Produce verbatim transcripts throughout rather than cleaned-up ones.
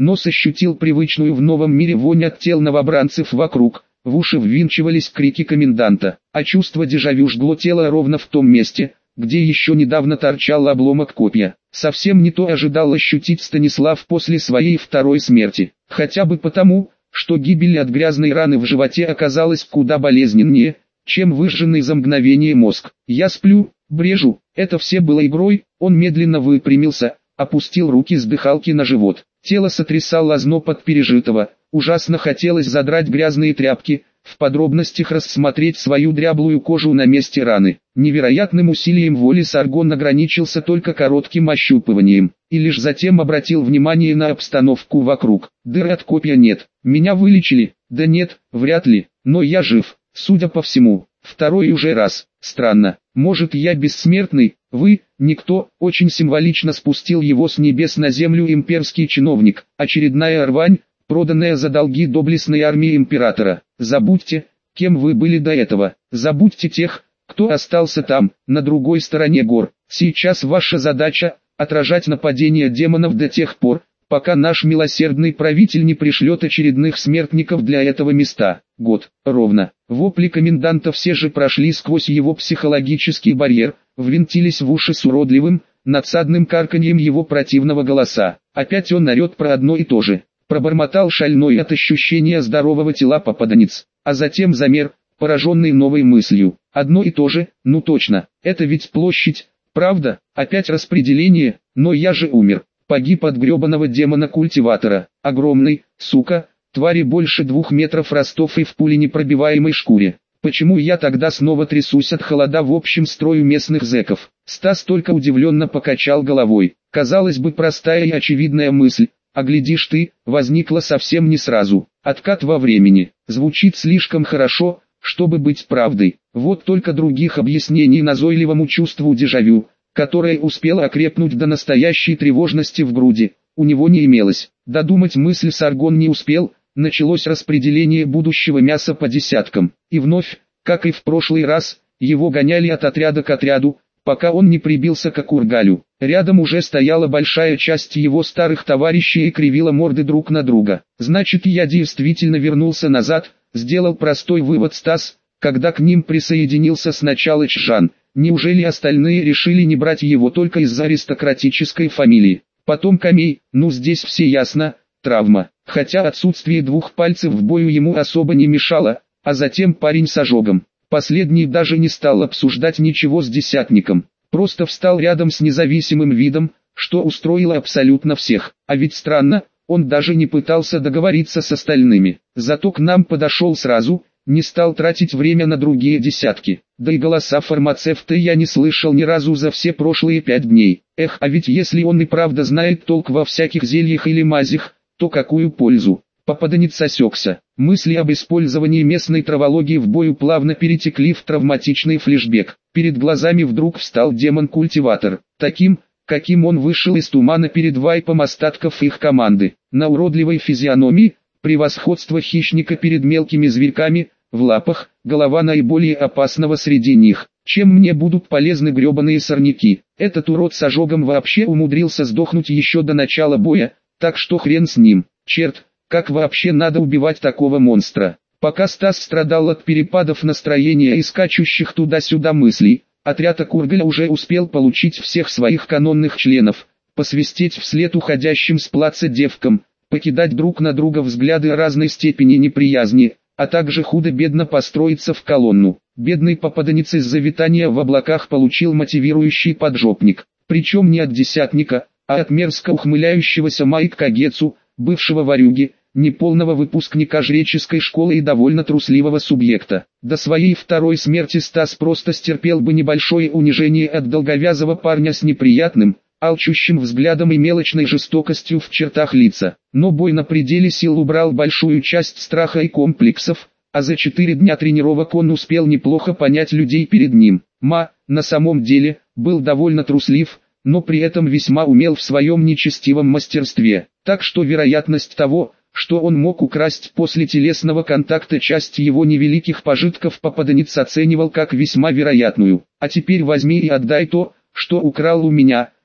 Нос ощутил привычную в новом мире вонь от тел новобранцев вокруг. В уши ввинчивались крики коменданта, а чувство дежавю жгло тело ровно в том месте, где еще недавно торчал обломок копья. Совсем не то ожидал ощутить Станислав после своей второй смерти. Хотя бы потому, что гибель от грязной раны в животе оказалась куда болезненнее, чем выжженный за мгновение мозг. «Я сплю, брежу, это все было игрой». Он медленно выпрямился, опустил руки с дыхалки на живот. Тело сотрясало озноб от пережитого. Ужасно хотелось задрать грязные тряпки, в подробностях рассмотреть свою дряблую кожу на месте раны. Невероятным усилием воли Саргон ограничился только коротким ощупыванием, и лишь затем обратил внимание на обстановку вокруг. Дыр от копья нет. Меня вылечили? Да нет, вряд ли, но я жив, судя по всему. Второй уже раз. Странно. Может, я бессмертный? Вы, никто, очень символично спустил его с небес на землю имперский чиновник. Очередная рвань, проданная за долги доблестной армии императора. Забудьте, кем вы были до этого. Забудьте тех, кто остался там, на другой стороне гор. Сейчас ваша задача – отражать нападения демонов до тех пор, пока наш милосердный правитель не пришлет очередных смертников для этого места. Год, ровно. Вопли коменданта все же прошли сквозь его психологический барьер, ввинтились в уши с уродливым, надсадным карканьем его противного голоса. Опять он орет про одно и то же. Пробормотал шальной от ощущения здорового тела попаданец, а затем замер, пораженный новой мыслью. Одно и то же, ну точно, это ведь площадь, правда? Опять распределение, но я же умер. Погиб от гребаного демона-культиватора. Огромный, сука, твари больше двух метров ростов и в пуленепробиваемой шкуре. Почему я тогда снова трясусь от холода в общем строю местных зэков? Стас только удивленно покачал головой. Казалось бы, простая и очевидная мысль, а глядишь ты, возникла совсем не сразу. Откат во времени. Звучит слишком хорошо, чтобы быть правдой. Вот только других объяснений назойливому чувству дежавю, которое успело окрепнуть до настоящей тревожности в груди, у него не имелось. Додумать мысль Саргон не успел, началось распределение будущего мяса по десяткам. И вновь, как и в прошлый раз, его гоняли от отряда к отряду, пока он не прибился к Кургалю. Рядом уже стояла большая часть его старых товарищей и кривила морды друг на друга. Значит, я действительно вернулся назад, сделал простой вывод Стас, когда к ним присоединился сначала Чжан. Неужели остальные решили не брать его только из-за аристократической фамилии? Потом Камей, ну здесь все ясно, травма. Хотя отсутствие двух пальцев в бою ему особо не мешало, а затем парень с ожогом. Последний даже не стал обсуждать ничего с десятником, просто встал рядом с независимым видом, что устроило абсолютно всех. А ведь странно, он даже не пытался договориться с остальными. Зато к нам подошел сразу, не стал тратить время на другие десятки. Да и голоса фармацевта я не слышал ни разу за все прошлые пять дней. Эх, а ведь если он и правда знает толк во всяких зельях или мазях, то какую пользу? Попаданец осекся. Мысли об использовании местной травологии в бою плавно перетекли в травматичный флешбек. Перед глазами вдруг встал демон-культиватор. Таким, каким он вышел из тумана перед вайпом остатков их команды. На уродливой физиономии, превосходство хищника перед мелкими зверьками, в лапах, голова наиболее опасного среди них. Чем мне будут полезны гребаные сорняки? Этот урод с ожогом вообще умудрился сдохнуть еще до начала боя, так что хрен с ним. Черт, как вообще надо убивать такого монстра? Пока Стас страдал от перепадов настроения и скачущих туда-сюда мыслей, отряд Кургаля уже успел получить всех своих канонных членов, посвистеть вслед уходящим с плаца девкам, покидать друг на друга взгляды разной степени неприязни, а также худо-бедно построиться в колонну. Бедный попаданец из-за витания в облаках получил мотивирующий поджопник, причем не от десятника, а от мерзко ухмыляющегося Майк Кагецу, бывшего ворюги, неполного выпускника жреческой школы и довольно трусливого субъекта. До своей второй смерти Стас просто стерпел бы небольшое унижение от долговязого парня с неприятным, алчущим взглядом и мелочной жестокостью в чертах лица. Но бой на пределе сил убрал большую часть страха и комплексов, а за четыре дня тренировок он успел неплохо понять людей перед ним. Ма, на самом деле, был довольно труслив, но при этом весьма умел в своем нечестивом мастерстве. Так что вероятность того, что он мог украсть после телесного контакта часть его невеликих пожитков, попаданец оценивал как весьма вероятную. А теперь возьми и отдай то, что украл у меня,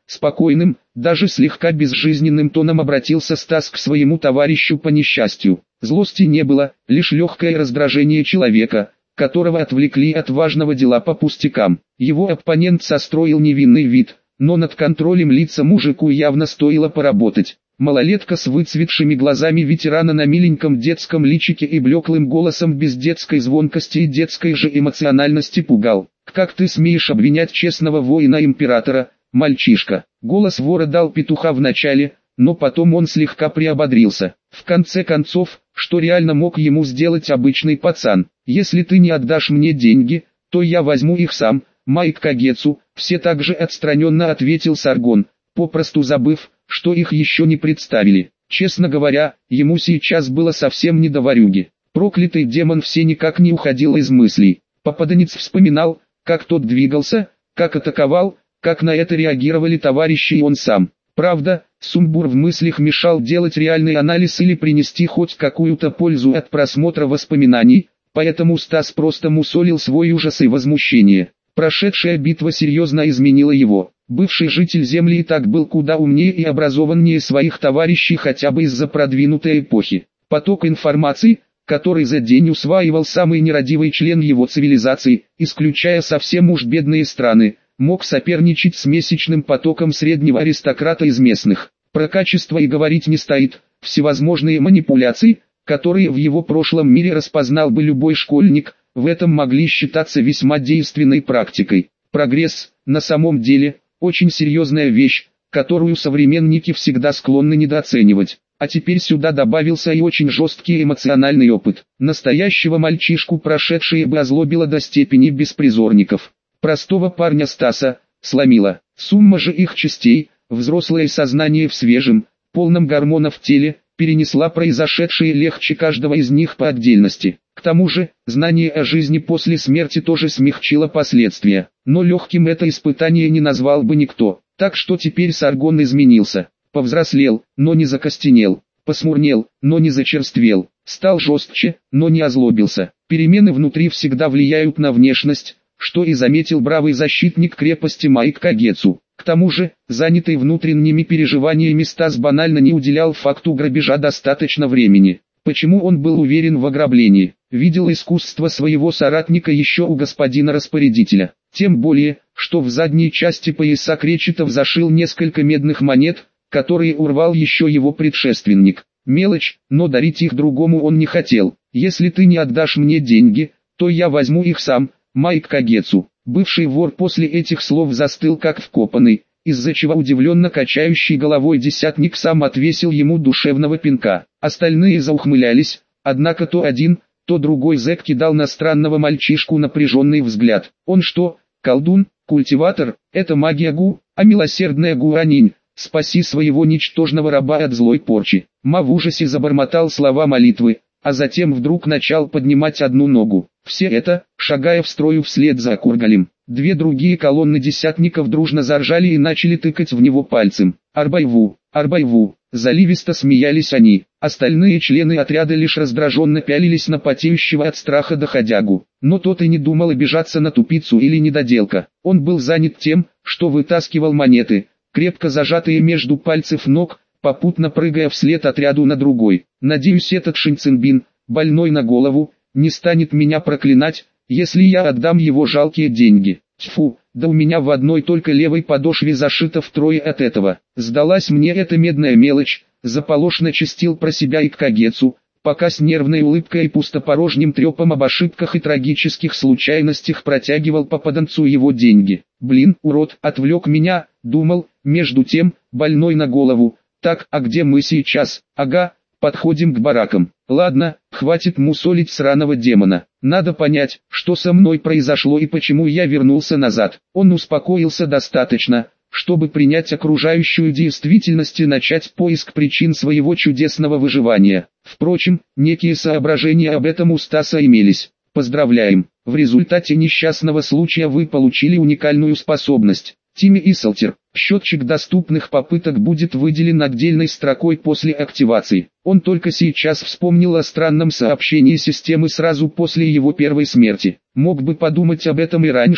Спокойным, даже слегка безжизненным тоном обратился Стас к своему товарищу по несчастью. Злости не было, лишь легкое раздражение человека, которого отвлекли от важного дела по пустякам. Его оппонент состроил невинный вид, но над контролем лица мужику явно стоило поработать. Малолетка с выцветшими глазами ветерана на миленьком детском личике и блеклым голосом без детской звонкости и детской же эмоциональности пугал. «Как ты смеешь обвинять честного воина-императора, мальчишка?» Голос вора дал петуха в начале, но потом он слегка приободрился. В конце концов, что реально мог ему сделать обычный пацан? «Если ты не отдашь мне деньги, то я возьму их сам, Майк Кагецу», все так же отстраненно ответил Саргон, попросту забыв, что их еще не представили. Честно говоря, ему сейчас было совсем не до ворюги. Проклятый демон все никак не уходил из мыслей. Попаданец вспоминал, как тот двигался, как атаковал, как на это реагировали товарищи и он сам. Правда, сумбур в мыслях мешал делать реальный анализ или принести хоть какую-то пользу от просмотра воспоминаний, поэтому Стас просто мусолил свой ужас и возмущение. Прошедшая битва серьезно изменила его. Бывший житель Земли и так был куда умнее и образованнее своих товарищей хотя бы из-за продвинутой эпохи. Поток информации, который за день усваивал самый нерадивый член его цивилизации, исключая совсем уж бедные страны, мог соперничать с месячным потоком среднего аристократа из местных. Про качество и говорить не стоит, всевозможные манипуляции, которые в его прошлом мире распознал бы любой школьник, в этом могли считаться весьма действенной практикой. Прогресс, на самом деле, очень серьезная вещь, которую современники всегда склонны недооценивать. А теперь сюда добавился и очень жесткий эмоциональный опыт. Настоящего мальчишку прошедшее бы озлобило до степени беспризорников. Простого парня Стаса сломило. Сумма же их частей, взрослое сознание в свежем, полном гормонов теле, перенесла произошедшее легче каждого из них по отдельности. К тому же, знание о жизни после смерти тоже смягчило последствия. Но легким это испытание не назвал бы никто. Так что теперь Саргон изменился. Повзрослел, но не закостенел. Посмурнел, но не зачерствел. Стал жестче, но не озлобился. Перемены внутри всегда влияют на внешность, что и заметил бравый защитник крепости Майк Кагецу. К тому же, занятый внутренними переживаниями Стас банально не уделял факту грабежа достаточно времени. Почему он был уверен в ограблении? Видел искусство своего соратника еще у господина-распорядителя. Тем более, что в задней части пояса Кречетов зашил несколько медных монет, которые урвал еще его предшественник. Мелочь, но дарить их другому он не хотел. «Если ты не отдашь мне деньги, то я возьму их сам, Майк Кагецу». Бывший вор после этих слов застыл как вкопанный, из-за чего удивленно качающий головой десятник сам отвесил ему душевного пинка. Остальные заухмылялись, однако то один, то другой зэк кидал на странного мальчишку напряженный взгляд. Он что, колдун, культиватор, это магия Гу, а милосердная Гуанинь, спаси своего ничтожного раба от злой порчи. Ма в ужасе забормотал слова молитвы, а затем вдруг начал поднимать одну ногу. Все это, шагая в строю вслед за Кургалем. Две другие колонны десятников дружно заржали и начали тыкать в него пальцем. «Арбайву! Арбайву!» Заливисто смеялись они. Остальные члены отряда лишь раздраженно пялились на потеющего от страха доходягу. Но тот и не думал обижаться на тупицу или недоделка. Он был занят тем, что вытаскивал монеты, крепко зажатые между пальцев ног, попутно прыгая вслед отряду на другой. «Надеюсь, этот Шинцинбин, больной на голову, не станет меня проклинать, если я отдам его жалкие деньги. Тьфу, да у меня в одной только левой подошве зашито втрое от этого. Сдалась мне эта медная мелочь», заполошно чистил про себя и Кагецу, пока с нервной улыбкой и пустопорожним трепом об ошибках и трагических случайностях протягивал попаданцу его деньги. «Блин, урод, отвлек меня», думал, между тем, больной на голову. «Так, а где мы сейчас?» «Ага, подходим к баракам. Ладно, хватит мусолить сраного демона. Надо понять, что со мной произошло и почему я вернулся назад». Он успокоился достаточно, чтобы принять окружающую действительность и начать поиск причин своего чудесного выживания. Впрочем, некие соображения об этом у Стаса имелись. «Поздравляем, в результате несчастного случая вы получили уникальную способность. Тимми Исселтер. Счетчик доступных попыток будет выделен отдельной строкой после активации». Он только сейчас вспомнил о странном сообщении системы сразу после его первой смерти. Мог бы подумать об этом и раньше,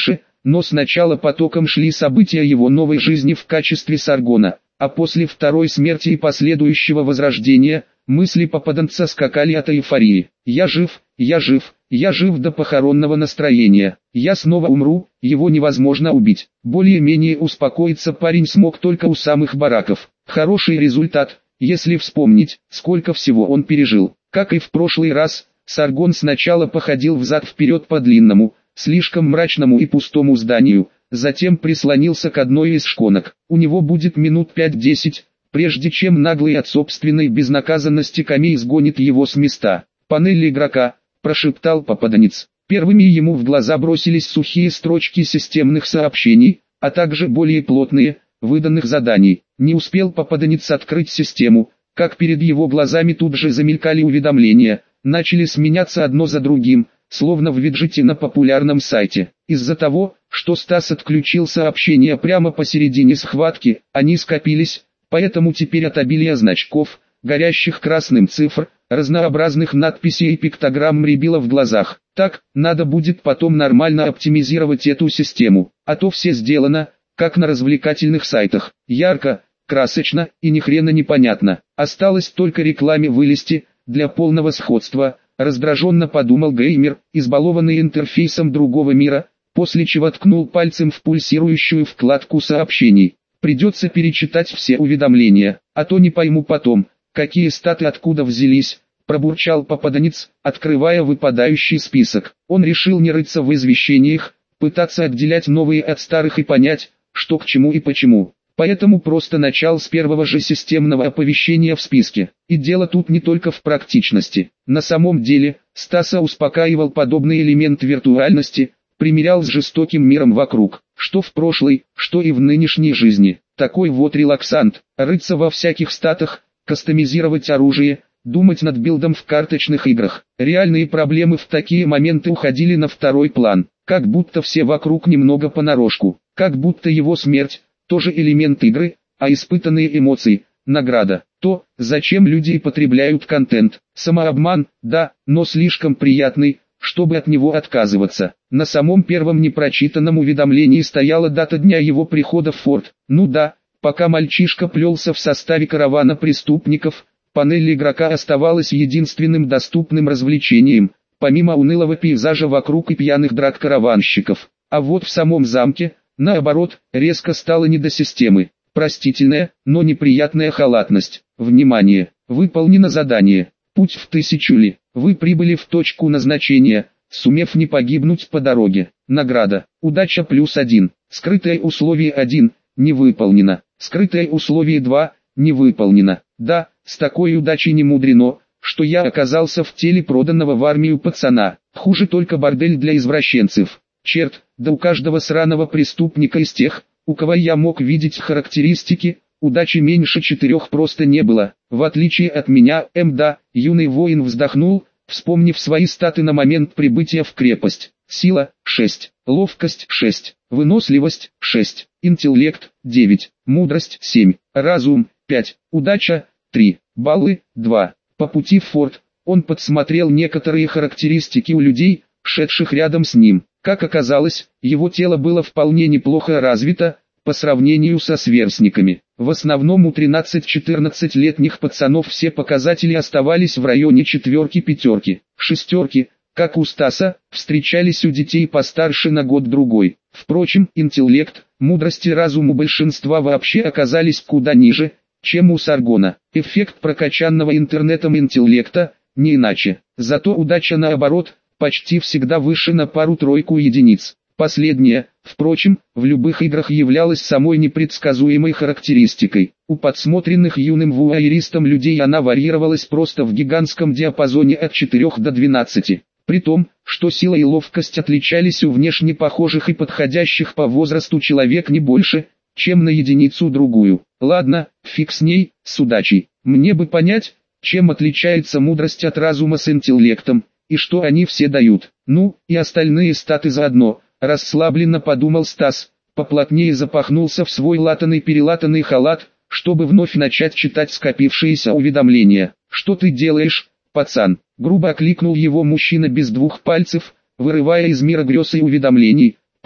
но сначала потоком шли события его новой жизни в качестве Саргона, а после второй смерти и последующего возрождения, мысли попаданца скакали от эйфории. «Я жив, я жив, я жив до похоронного настроения, я снова умру, его невозможно убить». Более-менее успокоиться парень смог только у самых бараков. Хороший результат, если вспомнить, сколько всего он пережил. Как и в прошлый раз, Саргон сначала походил взад-вперед по длинному, слишком мрачному и пустому зданию, затем прислонился к одной из шконок. У него будет минут пять-десять, прежде чем наглый от собственной безнаказанности Камей сгонит его с места. «Панель игрока», – прошептал попаданец. Первыми ему в глаза бросились сухие строчки системных сообщений, а также более плотные, выданных заданий. Не успел попаданец открыть систему, как перед его глазами тут же замелькали уведомления, начали сменяться одно за другим, словно в виджете на популярном сайте. Из-за того, что Стас отключил сообщения прямо посередине схватки, они скопились, поэтому теперь от обилия значков, горящих красным цифр, разнообразных надписей и пиктограмм рябило в глазах. Так, надо будет потом нормально оптимизировать эту систему, а то все сделано, как на развлекательных сайтах, ярко, красочно и ни хрена непонятно. Осталось только рекламе вылезти, для полного сходства, раздраженно подумал геймер, избалованный интерфейсом другого мира, после чего ткнул пальцем в пульсирующую вкладку сообщений. Придется перечитать все уведомления, а то не пойму потом, какие статы откуда взялись, пробурчал попаданец, открывая выпадающий список. Он решил не рыться в извещениях, пытаться отделять новые от старых и понять, что к чему и почему. Поэтому просто начал с первого же системного оповещения в списке. И дело тут не только в практичности. На самом деле, Стаса успокаивал подобный элемент виртуальности, примирял с жестоким миром вокруг, что в прошлой, что и в нынешней жизни. Такой вот релаксант, рыться во всяких статах, кастомизировать оружие, думать над билдом в карточных играх. Реальные проблемы в такие моменты уходили на второй план, как будто все вокруг немного понарошку, как будто его смерть тоже элемент игры, а испытанные эмоции – награда. То, зачем люди и потребляют контент. Самообман, да, но слишком приятный, чтобы от него отказываться. На самом первом непрочитанном уведомлении стояла дата дня его прихода в форт. Ну да, пока мальчишка плелся в составе каравана преступников, панель игрока оставалась единственным доступным развлечением, помимо унылого пейзажа вокруг и пьяных драк караванщиков. А вот в самом замке, наоборот, резко стало не до системы. Простительная, но неприятная халатность. Внимание! Выполнено задание. Путь в тысячу ли. Вы прибыли в точку назначения, сумев не погибнуть по дороге. Награда. Удача плюс один. Скрытое условие один. Не выполнено. Скрытое условие два. Не выполнено. Да, с такой удачей не мудрено, что я оказался в теле проданного в армию пацана. Хуже только бордель для извращенцев. Черт, да у каждого сраного преступника из тех, у кого я мог видеть характеристики, удачи меньше четырех просто не было. В отличие от меня, мда, юный воин вздохнул, вспомнив свои статы на момент прибытия в крепость. Сила – шесть, ловкость – шесть, выносливость – шесть, интеллект – девять, мудрость – семь, разум – пять, удача – три, баллы – два. По пути в форт, он подсмотрел некоторые характеристики у людей, шедших рядом с ним. Как оказалось, его тело было вполне неплохо развито, по сравнению со сверстниками. В основном у тринадцати-четырнадцатилетних пацанов все показатели оставались в районе четверки-пятерки. Шестерки, как у Стаса, встречались у детей постарше на год-другой. Впрочем, интеллект, мудрость и разум у большинства вообще оказались куда ниже, чем у Саргона. Эффект прокачанного интернетом интеллекта, не иначе. Зато удача наоборот, почти всегда выше на пару-тройку единиц. Последнее, впрочем, в любых играх являлась самой непредсказуемой характеристикой. У подсмотренных юным вуайеристом людей она варьировалась просто в гигантском диапазоне от четырёх до двенадцати. При том, что сила и ловкость отличались у внешне похожих и подходящих по возрасту человек не больше, чем на единицу-другую. Ладно, фиг с ней, с удачей. Мне бы понять, чем отличается мудрость от разума с интеллектом, и что они все дают. Ну, и остальные статы заодно, расслабленно подумал Стас, поплотнее запахнулся в свой латаный-перелатанный халат, чтобы вновь начать читать скопившиеся уведомления. «Что ты делаешь, пацан?» Грубо окликнул его мужчина без двух пальцев, вырывая из мира грез и уведомлений.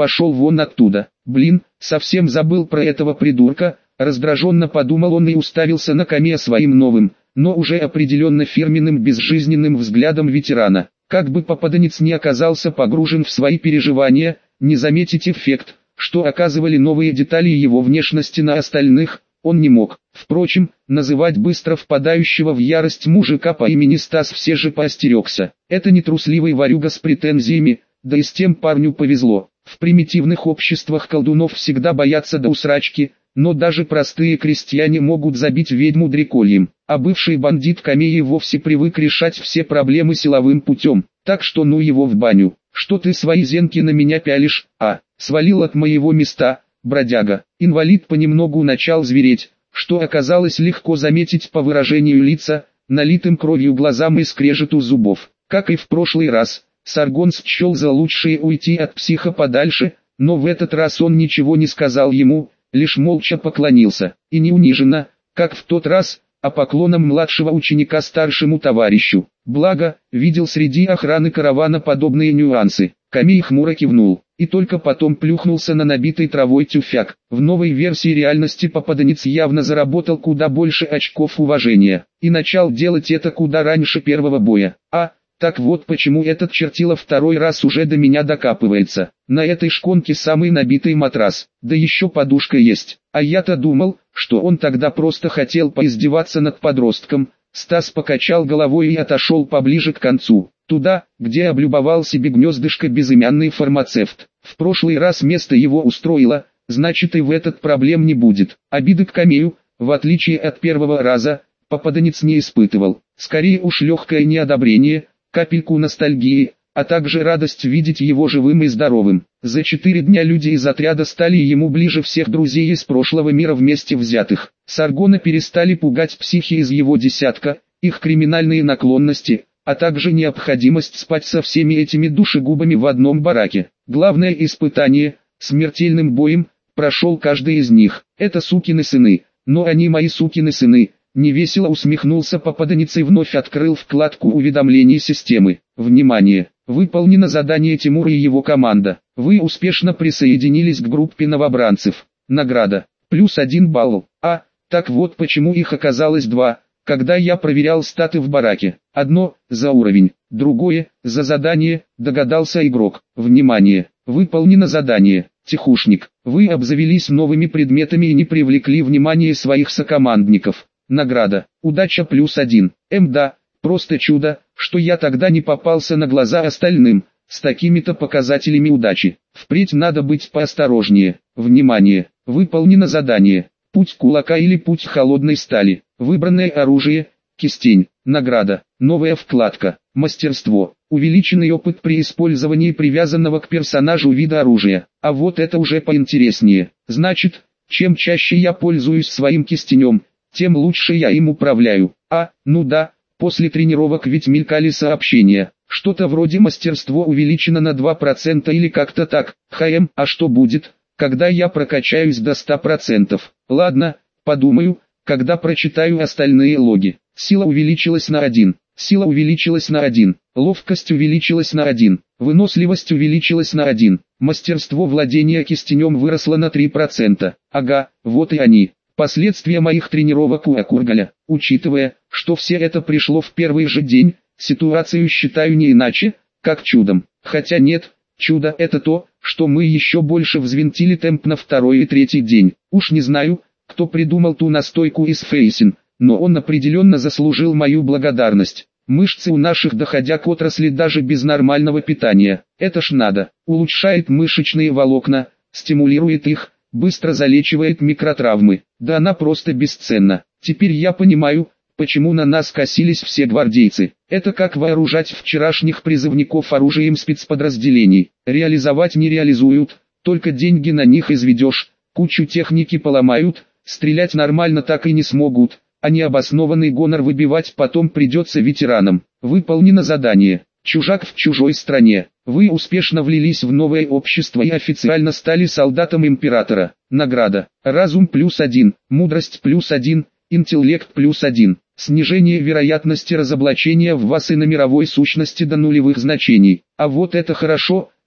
пошел вон оттуда. Блин, совсем забыл про этого придурка, раздраженно подумал он и уставился на Камия своим новым, но уже определенно фирменным безжизненным взглядом ветерана. Как бы попаданец не оказался погружен в свои переживания, не заметить эффект, что оказывали новые детали его внешности на остальных, он не мог. Впрочем, называть быстро впадающего в ярость мужика по имени Стас все же поостерегся. Это не трусливый ворюга с претензиями, да и с тем парню повезло. В примитивных обществах колдунов всегда боятся до усрачки, но даже простые крестьяне могут забить ведьму дрекольем, а бывший бандит Камей вовсе привык решать все проблемы силовым путем, так что ну его в баню. Что ты свои зенки на меня пялишь, а, свалил от моего места, бродяга. Инвалид понемногу начал звереть, что оказалось легко заметить по выражению лица, налитым кровью глазам и скрежету зубов. Как и в прошлый раз, Саргон счел за лучшее уйти от психа подальше, но в этот раз он ничего не сказал ему, лишь молча поклонился, и не униженно, как в тот раз, а поклоном младшего ученика старшему товарищу. Благо, видел среди охраны каравана подобные нюансы. Камей хмуро кивнул, и только потом плюхнулся на набитый травой тюфяк. В новой версии реальности попаданец явно заработал куда больше очков уважения, и начал делать это куда раньше первого боя. А, так вот почему этот чертила второй раз уже до меня докапывается. На этой шконке самый набитый матрас, да еще подушка есть. А я-то думал, что он тогда просто хотел поиздеваться над подростком. Стас покачал головой и отошел поближе к концу, туда, где облюбовал себе гнездышко безымянный фармацевт. В прошлый раз место его устроило, значит и в этот проблем не будет. Обиды к Камею, в отличие от первого раза, попаданец не испытывал. Скорее уж легкое неодобрение, капельку ностальгии, а также радость видеть его живым и здоровым. За четыре дня люди из отряда стали ему ближе всех друзей из прошлого мира вместе взятых. Саргона перестали пугать психи из его десятка, их криминальные наклонности, а также необходимость спать со всеми этими душегубами в одном бараке. Главное испытание, смертельным боем, прошел каждый из них. Это сукины сыны, но они мои сукины сыны. Невесело усмехнулся попаданец и вновь открыл вкладку уведомлений системы. Внимание! Выполнено задание Тимура и его команда. Вы успешно присоединились к группе новобранцев. Награда. Плюс один балл. А, так вот почему их оказалось два, когда я проверял статы в бараке. Одно, за уровень, другое, за задание, догадался игрок. Внимание! Выполнено задание. Тихушник. Вы обзавелись новыми предметами и не привлекли внимание своих сокомандников. Награда. Удача плюс один. Эм да, просто чудо, что я тогда не попался на глаза остальным, с такими-то показателями удачи. Впредь надо быть поосторожнее. Внимание! Выполнено задание. Путь кулака или путь холодной стали. Выбранное оружие, кистень. Награда. Новая вкладка. Мастерство. Увеличенный опыт при использовании привязанного к персонажу вида оружия. А вот это уже поинтереснее. Значит, чем чаще я пользуюсь своим кистенем, тем лучше я им управляю. А, ну да, после тренировок ведь мелькали сообщения. Что-то вроде мастерство увеличено на два процента или как-то так. Хм, а что будет, когда я прокачаюсь до ста процентов? Ладно, подумаю, когда прочитаю остальные логи. Сила увеличилась на один. Сила увеличилась на один. Ловкость увеличилась на один. Выносливость увеличилась на один. Мастерство владения кистенем выросло на три процента. Ага, вот и они. Последствия моих тренировок у Акургаля. Учитывая, что все это пришло в первый же день, ситуацию считаю не иначе, как чудом. Хотя нет, чудо это то, что мы еще больше взвинтили темп на второй и третий день. Уж не знаю, кто придумал ту настойку из фейсин, но он определенно заслужил мою благодарность. Мышцы у наших доходяг отросли даже без нормального питания. Это ж надо. Улучшает мышечные волокна, стимулирует их, быстро залечивает микротравмы. Да она просто бесценна. Теперь я понимаю, почему на нас косились все гвардейцы. Это как вооружать вчерашних призывников оружием спецподразделений. Реализовать не реализуют, только деньги на них изведешь, кучу техники поломают, стрелять нормально так и не смогут, а необоснованный гонор выбивать потом придется ветеранам. Выполнено задание. Чужак в чужой стране. Вы успешно влились в новое общество и официально стали солдатом императора. Награда. Разум плюс один, мудрость плюс один, интеллект плюс один. Снижение вероятности разоблачения в вас и на мировой сущности до нулевых значений. А вот это хорошо,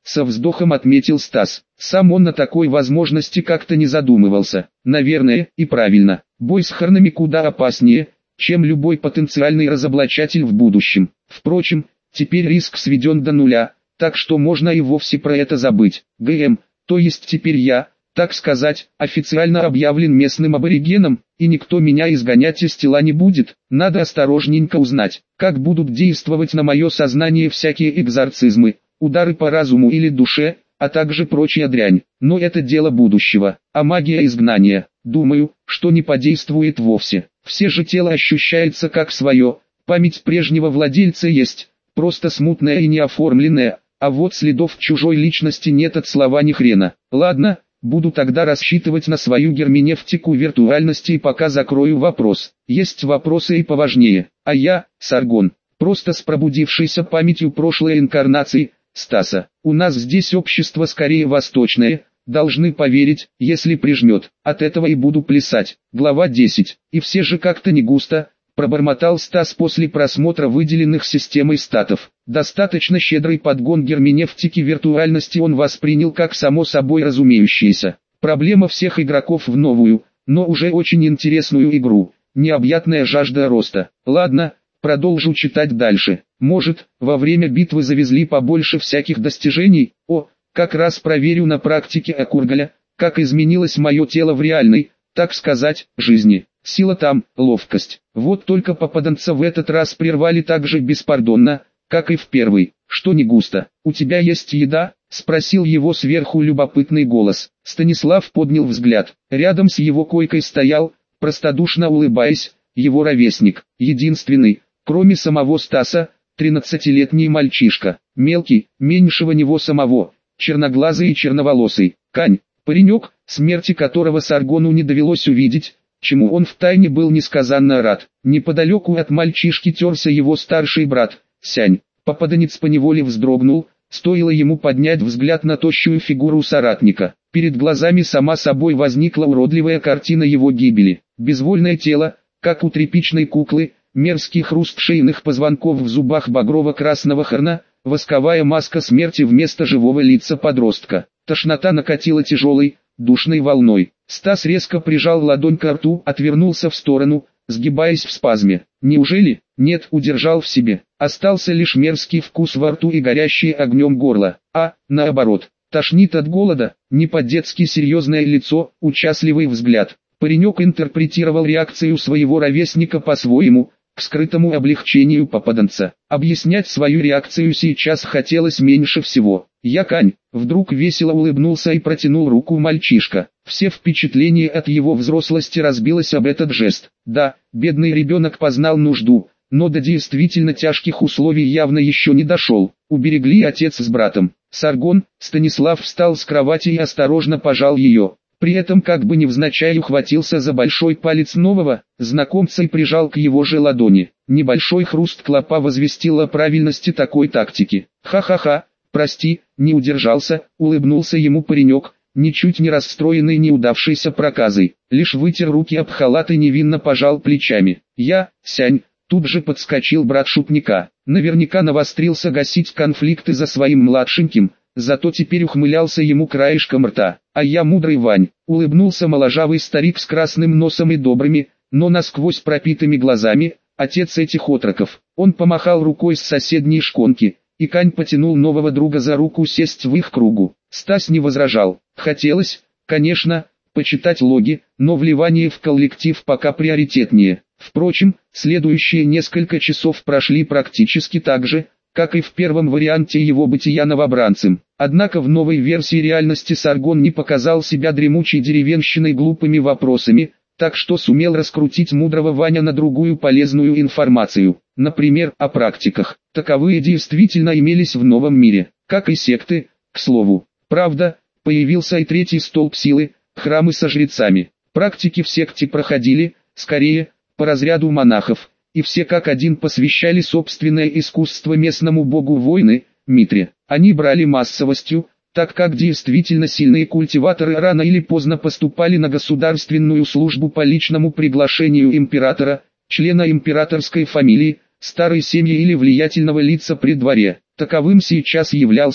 со вздохом отметил Стас. Сам он на такой возможности как-то не задумывался. Наверное, и правильно. Бой с Харнами куда опаснее, чем любой потенциальный разоблачатель в будущем. Впрочем, теперь риск сведен до нуля, так что можно и вовсе про это забыть. ГМ, то есть теперь я, так сказать, официально объявлен местным аборигеном, и никто меня изгонять из тела не будет. Надо осторожненько узнать, как будут действовать на мое сознание всякие экзорцизмы, удары по разуму или душе, а также прочая дрянь. Но это дело будущего. А магия изгнания, думаю, что не подействует вовсе. Все же тело ощущается как свое, память прежнего владельца есть, просто смутная и неоформленная, а вот следов чужой личности нет от слова ни хрена. Ладно, буду тогда рассчитывать на свою герменевтику виртуальности и пока закрою вопрос. Есть вопросы и поважнее. А я, Саргон, просто с пробудившейся памятью прошлой инкарнации, Стаса. У нас здесь общество скорее восточное, должны поверить, если прижмет. От этого и буду плясать. Глава десять. И все же как-то не густо, пробормотал Стас после просмотра выделенных системой статов. Достаточно щедрый подгон герменевтики виртуальности он воспринял как само собой разумеющееся. Проблема всех игроков в новую, но уже очень интересную игру. Необъятная жажда роста. Ладно, продолжу читать дальше. Может, во время битвы завезли побольше всяких достижений? О, как раз проверю на практике Акургаля, как изменилось мое тело в реальной, так сказать, жизни. Сила там, ловкость. Вот только попаданца в этот раз прервали так же беспардонно, как и в первый. Что не густо. У тебя есть еда? Спросил его сверху любопытный голос. Станислав поднял взгляд. Рядом с его койкой стоял, простодушно улыбаясь, его ровесник. Единственный, кроме самого Стаса, тринадцатилетний мальчишка. Мелкий, меньшего него самого, черноглазый и черноволосый. Кань, паренек, смерти которого Саргону не довелось увидеть, чему он втайне был несказанно рад. Неподалеку от мальчишки терся его старший брат, Сянь. Попаданец поневоле вздрогнул, стоило ему поднять взгляд на тощую фигуру соратника. Перед глазами сама собой возникла уродливая картина его гибели. Безвольное тело, как у тряпичной куклы, мерзкий хруст шейных позвонков в зубах багрово-красного Харна, восковая маска смерти вместо живого лица подростка. Тошнота накатила тяжелой, душной волной. Стас резко прижал ладонь к рту, отвернулся в сторону, сгибаясь в спазме. Неужели? Нет, удержал в себе. Остался лишь мерзкий вкус во рту и горящее огнем горло. А, наоборот, тошнит от голода, не по-детски серьезное лицо, участливый взгляд. Паренек интерпретировал реакцию своего ровесника по-своему, к скрытому облегчению попаданца. Объяснять свою реакцию сейчас хотелось меньше всего. «Я Кань», вдруг весело улыбнулся и протянул руку мальчишка. Все впечатления от его взрослости разбилось об этот жест. Да, бедный ребенок познал нужду, но до действительно тяжких условий явно еще не дошел. Уберегли отец с братом. Саргон, Станислав встал с кровати и осторожно пожал ее. При этом как бы невзначай ухватился за большой палец нового знакомца и прижал к его же ладони. Небольшой хруст клопа возвестил о правильности такой тактики. «Ха-ха-ха, прости, не удержался», улыбнулся ему паренек, ничуть не расстроенный неудавшейся проказой. Лишь вытер руки об халат и невинно пожал плечами. «Я, Сянь», тут же подскочил брат шутника. Наверняка навострился гасить конфликты за своим младшеньким, зато теперь ухмылялся ему краешком рта. «А я мудрый Вань», улыбнулся моложавый старик с красным носом и добрыми, но насквозь пропитыми глазами, отец этих отроков. Он помахал рукой с соседней шконки, и Кань потянул нового друга за руку сесть в их кругу. Стас не возражал. Хотелось, конечно, почитать логи, но вливание в коллектив пока приоритетнее. Впрочем, следующие несколько часов прошли практически так же, как и в первом варианте его бытия новобранцем. Однако в новой версии реальности Саргон не показал себя дремучей деревенщиной глупыми вопросами, так что сумел раскрутить мудрого Ваня на другую полезную информацию, например, о практиках. Таковые действительно имелись в новом мире, как и секты, к слову. Правда, появился и третий столб силы, храмы со жрецами. Практики в секте проходили, скорее, по разряду монахов, и все как один посвящали собственное искусство местному богу войны, Митре. Они брали массовостью, так как действительно сильные культиваторы рано или поздно поступали на государственную службу по личному приглашению императора, члена императорской фамилии, старой семьи или влиятельного лица при дворе. Таковым сейчас являлся,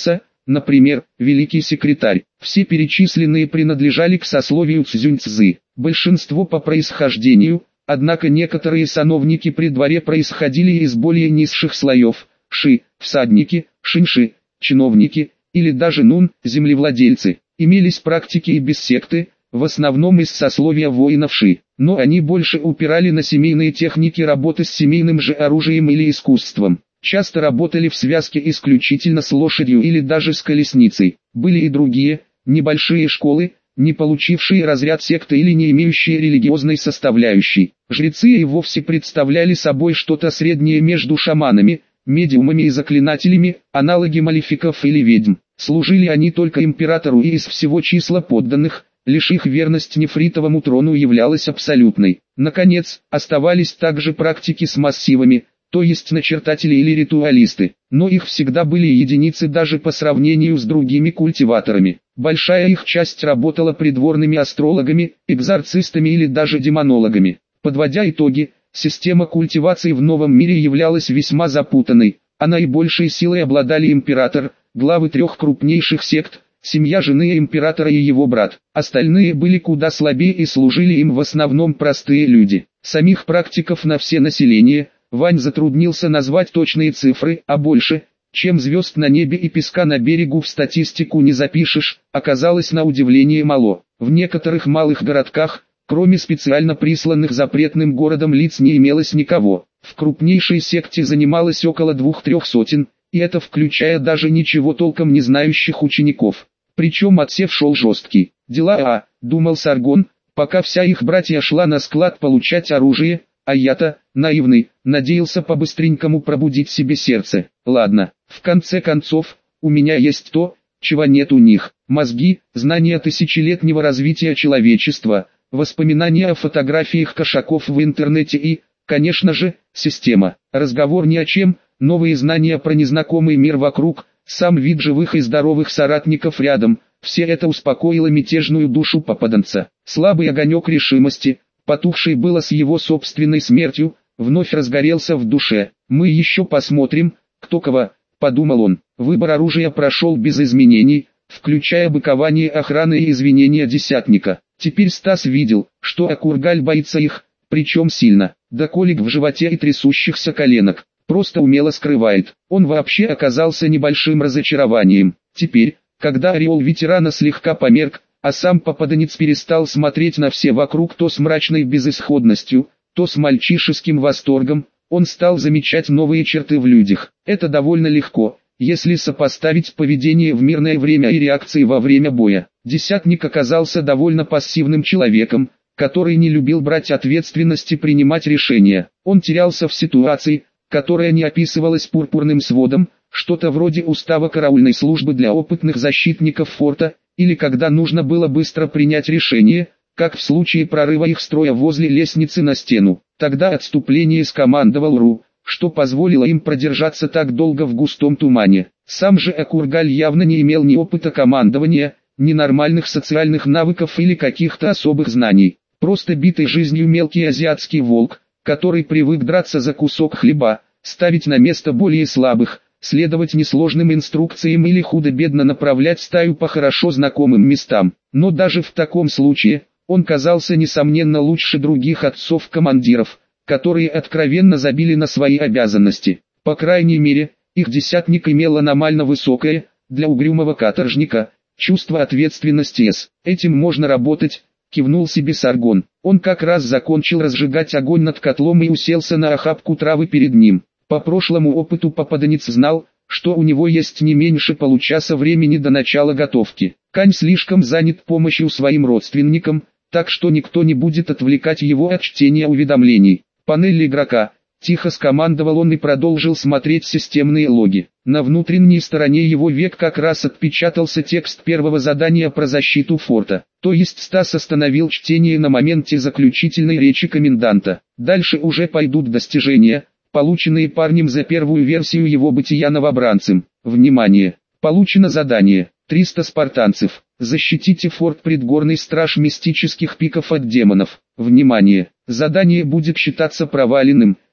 например, великий секретарь. Все перечисленные принадлежали к сословию Цзюньцзы, большинство по происхождению, однако некоторые сановники при дворе происходили из более низших слоев, ши, всадники, шинши, чиновники, или даже нун, землевладельцы. Имелись практики и без секты, в основном из сословия воинов ши, но они больше упирали на семейные техники работы с семейным же оружием или искусством. Часто работали в связке исключительно с лошадью или даже с колесницей. Были и другие, небольшие школы, не получившие разряд секты или не имеющие религиозной составляющей. Жрецы и вовсе представляли собой что-то среднее между шаманами, медиумами и заклинателями, аналоги малефиков или ведьм. Служили они только императору и из всего числа подданных, лишь их верность нефритовому трону являлась абсолютной. Наконец, оставались также практики с массивами, то есть начертатели или ритуалисты, но их всегда были единицы даже по сравнению с другими культиваторами. Большая их часть работала придворными астрологами, экзорцистами или даже демонологами. Подводя итоги, система культивации в новом мире являлась весьма запутанной, а наибольшей силой обладали император, главы трех крупнейших сект, семья жены императора и его брат. Остальные были куда слабее и служили им в основном простые люди. Самих практиков на все население Вань затруднился назвать точные цифры, а больше, чем звезд на небе и песка на берегу в статистику не запишешь, оказалось на удивление мало. В некоторых малых городках, кроме специально присланных запретным городом лиц, не имелось никого. В крупнейшей секте занималось около двух-трех сотен, и это включая даже ничего толком не знающих учеников. Причем отсев шел жесткий. Дела а, думал Саргон, пока вся их братья шла на склад получать оружие, а я-то, наивный, надеялся по-быстренькому пробудить себе сердце. Ладно, в конце концов, у меня есть то, чего нет у них. Мозги, знания тысячелетнего развития человечества, воспоминания о фотографиях кошаков в интернете и, конечно же, система. Разговор ни о чем, новые знания про незнакомый мир вокруг, сам вид живых и здоровых соратников рядом, все это успокоило мятежную душу попаданца. Слабый огонек решимости, потухший было с его собственной смертью, вновь разгорелся в душе. «Мы еще посмотрим, кто кого», — подумал он. Выбор оружия прошел без изменений, включая быкование охраны и извинения десятника. Теперь Стас видел, что Акургаль боится их, причем сильно, до колик в животе и трясущихся коленок. Просто умело скрывает. Он вообще оказался небольшим разочарованием. Теперь, когда ореол ветерана слегка померк, а сам попаданец перестал смотреть на все вокруг то с мрачной безысходностью, то с мальчишеским восторгом, он стал замечать новые черты в людях. Это довольно легко, если сопоставить поведение в мирное время и реакции во время боя. Десятник оказался довольно пассивным человеком, который не любил брать ответственность и принимать решения. Он терялся в ситуации, которая не описывалась пурпурным сводом, что-то вроде устава караульной службы для опытных защитников форта, или когда нужно было быстро принять решение, как в случае прорыва их строя возле лестницы на стену. Тогда отступление скомандовал Ру, что позволило им продержаться так долго в густом тумане. Сам же Акургаль явно не имел ни опыта командования, ни нормальных социальных навыков или каких-то особых знаний. Просто битый жизнью мелкий азиатский волк, который привык драться за кусок хлеба, ставить на место более слабых, следовать несложным инструкциям или худо-бедно направлять стаю по хорошо знакомым местам. Но даже в таком случае, он казался несомненно лучше других отцов-командиров, которые откровенно забили на свои обязанности. По крайней мере, их десятник имел аномально высокое, для угрюмого каторжника, чувство ответственности. С этим можно работать, кивнул себе Саргон. Он как раз закончил разжигать огонь над котлом и уселся на охапку травы перед ним. По прошлому опыту попаданец знал, что у него есть не меньше получаса времени до начала готовки. Кань слишком занят помощью своим родственникам, так что никто не будет отвлекать его от чтения уведомлений. Панель игрока. Тихо скомандовал он и продолжил смотреть системные логи. На внутренней стороне его век как раз отпечатался текст первого задания про защиту форта. То есть Стас остановил чтение на моменте заключительной речи коменданта. Дальше уже пойдут достижения, полученные парнем за первую версию его бытия новобранцем. Внимание! Получено задание. триста спартанцев. Защитите форт предгорный страж мистических пиков от демонов. Внимание! Задание будет считаться проваленным,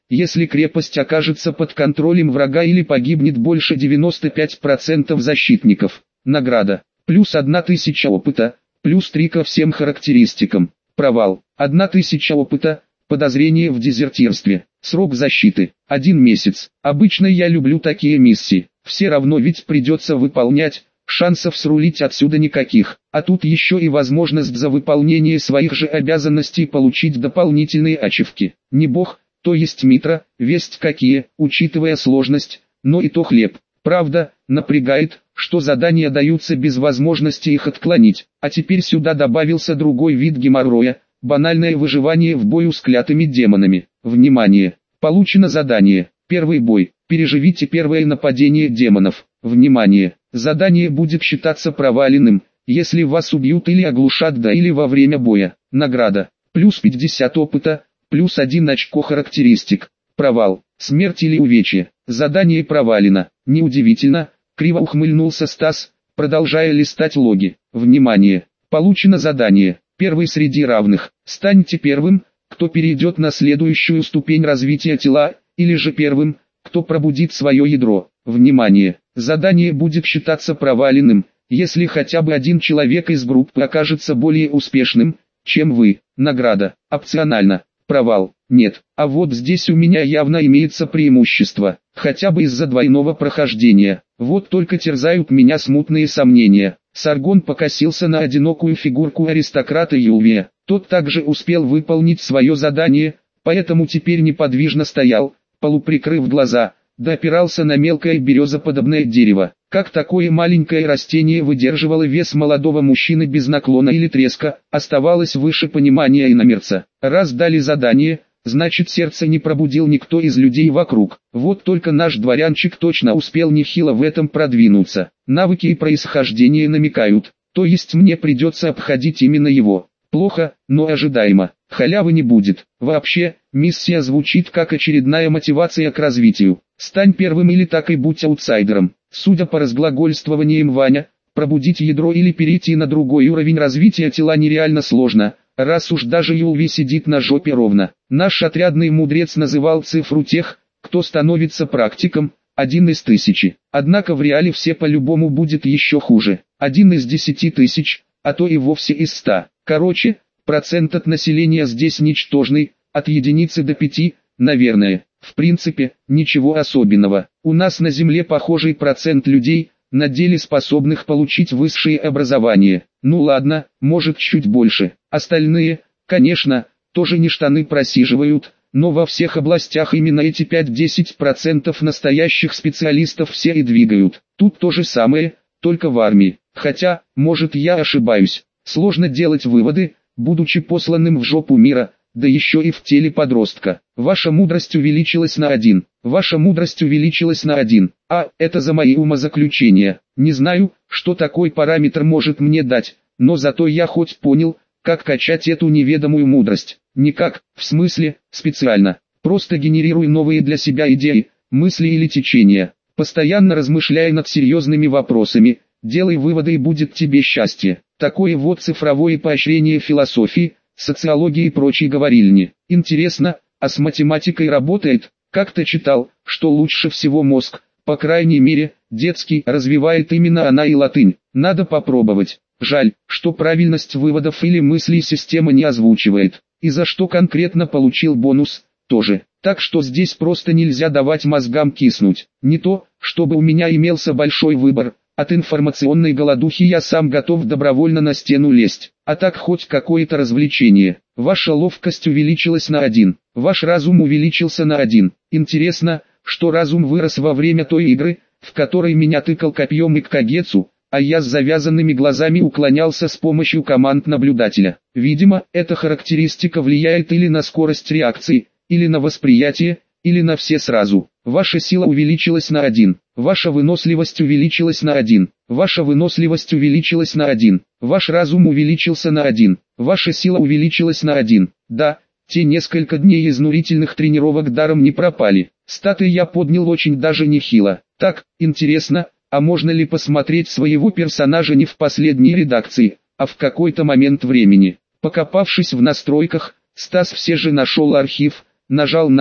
если крепость окажется под контролем врага или погибнет больше девяноста пяти процентов защитников. Награда. Плюс одна тысяча опыта, плюс три ко всем характеристикам. Провал. Одна тысяча опыта, подозрение в дезертирстве. Срок защиты. Один месяц. Обычно я люблю такие миссии. Все равно ведь придется выполнять. Шансов срулить отсюда никаких, а тут еще и возможность за выполнение своих же обязанностей получить дополнительные ачивки. Не бог, то есть Митра, весть какие, учитывая сложность, но и то хлеб. Правда, напрягает, что задания даются без возможности их отклонить, а теперь сюда добавился другой вид геморроя, банальное выживание в бою с клятыми демонами. Внимание! Получено задание. Первый бой. Переживите первое нападение демонов. Внимание! Задание будет считаться проваленным, если вас убьют или оглушат да или во время боя. Награда. Плюс пятьдесят опыта, плюс один очко характеристик. Провал. Смерть или увечье. Задание провалено. Неудивительно, криво ухмыльнулся Стас, продолжая листать логи. Внимание! Получено задание. Первый среди равных. Станьте первым, кто перейдет на следующую ступень развития тела, или же первым, кто пробудит свое ядро. Внимание! Задание будет считаться проваленным, если хотя бы один человек из группы окажется более успешным, чем вы. Награда. Опционально. Провал. Нет. А вот здесь у меня явно имеется преимущество, хотя бы из-за двойного прохождения. Вот только терзают меня смутные сомнения. Саргон покосился на одинокую фигурку аристократа Юлвия. Тот также успел выполнить свое задание, поэтому теперь неподвижно стоял, полуприкрыв глаза, да опирался на мелкое березоподобное дерево. Как такое маленькое растение выдерживало вес молодого мужчины без наклона или треска, оставалось выше понимания иномерца. Раз дали задание, значит сердце не пробудил никто из людей вокруг. Вот только наш дворянчик точно успел нехило в этом продвинуться. Навыки и происхождение намекают, то есть мне придется обходить именно его. Плохо, но ожидаемо. Халявы не будет. Вообще, миссия звучит как очередная мотивация к развитию. Стань первым или так и будь аутсайдером. Судя по разглагольствованиям Ваня, пробудить ядро или перейти на другой уровень развития тела нереально сложно, раз уж даже Юлви сидит на жопе ровно. Наш отрядный мудрец называл цифру тех, кто становится практиком, один из тысячи. Однако в реале все по-любому будет еще хуже. Один из десяти тысяч, а то и вовсе из ста. Короче, процент от населения здесь ничтожный, от единицы до пяти, наверное. В принципе, ничего особенного. У нас на Земле похожий процент людей, на деле способных получить высшее образование. Ну ладно, может чуть больше. Остальные, конечно, тоже не штаны просиживают, но во всех областях именно эти пять-десять процентов настоящих специалистов все и двигают. Тут то же самое, только в армии. Хотя, может я ошибаюсь. Сложно делать выводы, будучи посланным в жопу мира, да еще и в теле подростка. Ваша мудрость увеличилась на один. Ваша мудрость увеличилась на один. А, это за мои умозаключения. Не знаю, что такой параметр может мне дать, но зато я хоть понял, как качать эту неведомую мудрость. Никак, в смысле, специально. Просто генерируй новые для себя идеи, мысли или течения. Постоянно размышляй над серьезными вопросами, делай выводы и будет тебе счастье. Такое вот цифровое поощрение философии, социологии и прочей говорильни. Интересно, а с математикой работает? Как-то читал, что лучше всего мозг, по крайней мере, детский, развивает именно она и латынь. Надо попробовать. Жаль, что правильность выводов или мыслей система не озвучивает. И за что конкретно получил бонус, тоже. Так что здесь просто нельзя давать мозгам киснуть. Не то, чтобы у меня имелся большой выбор. От информационной голодухи я сам готов добровольно на стену лезть. А так хоть какое-то развлечение. Ваша ловкость увеличилась на один. Ваш разум увеличился на один. Интересно, что разум вырос во время той игры, в которой меня тыкал копьем и к Кагецу, а я с завязанными глазами уклонялся с помощью команд наблюдателя. Видимо, эта характеристика влияет или на скорость реакции, или на восприятие, или на все сразу. Ваша сила увеличилась на один. Ваша выносливость увеличилась на один. Ваша выносливость увеличилась на один. Ваш разум увеличился на один. Ваша сила увеличилась на один. Да, те несколько дней изнурительных тренировок даром не пропали. Статы я поднял очень даже нехило. Так, интересно, а можно ли посмотреть своего персонажа не в последней редакции, а в какой-то момент времени? Покопавшись в настройках, Стас все же нашел архив, нажал на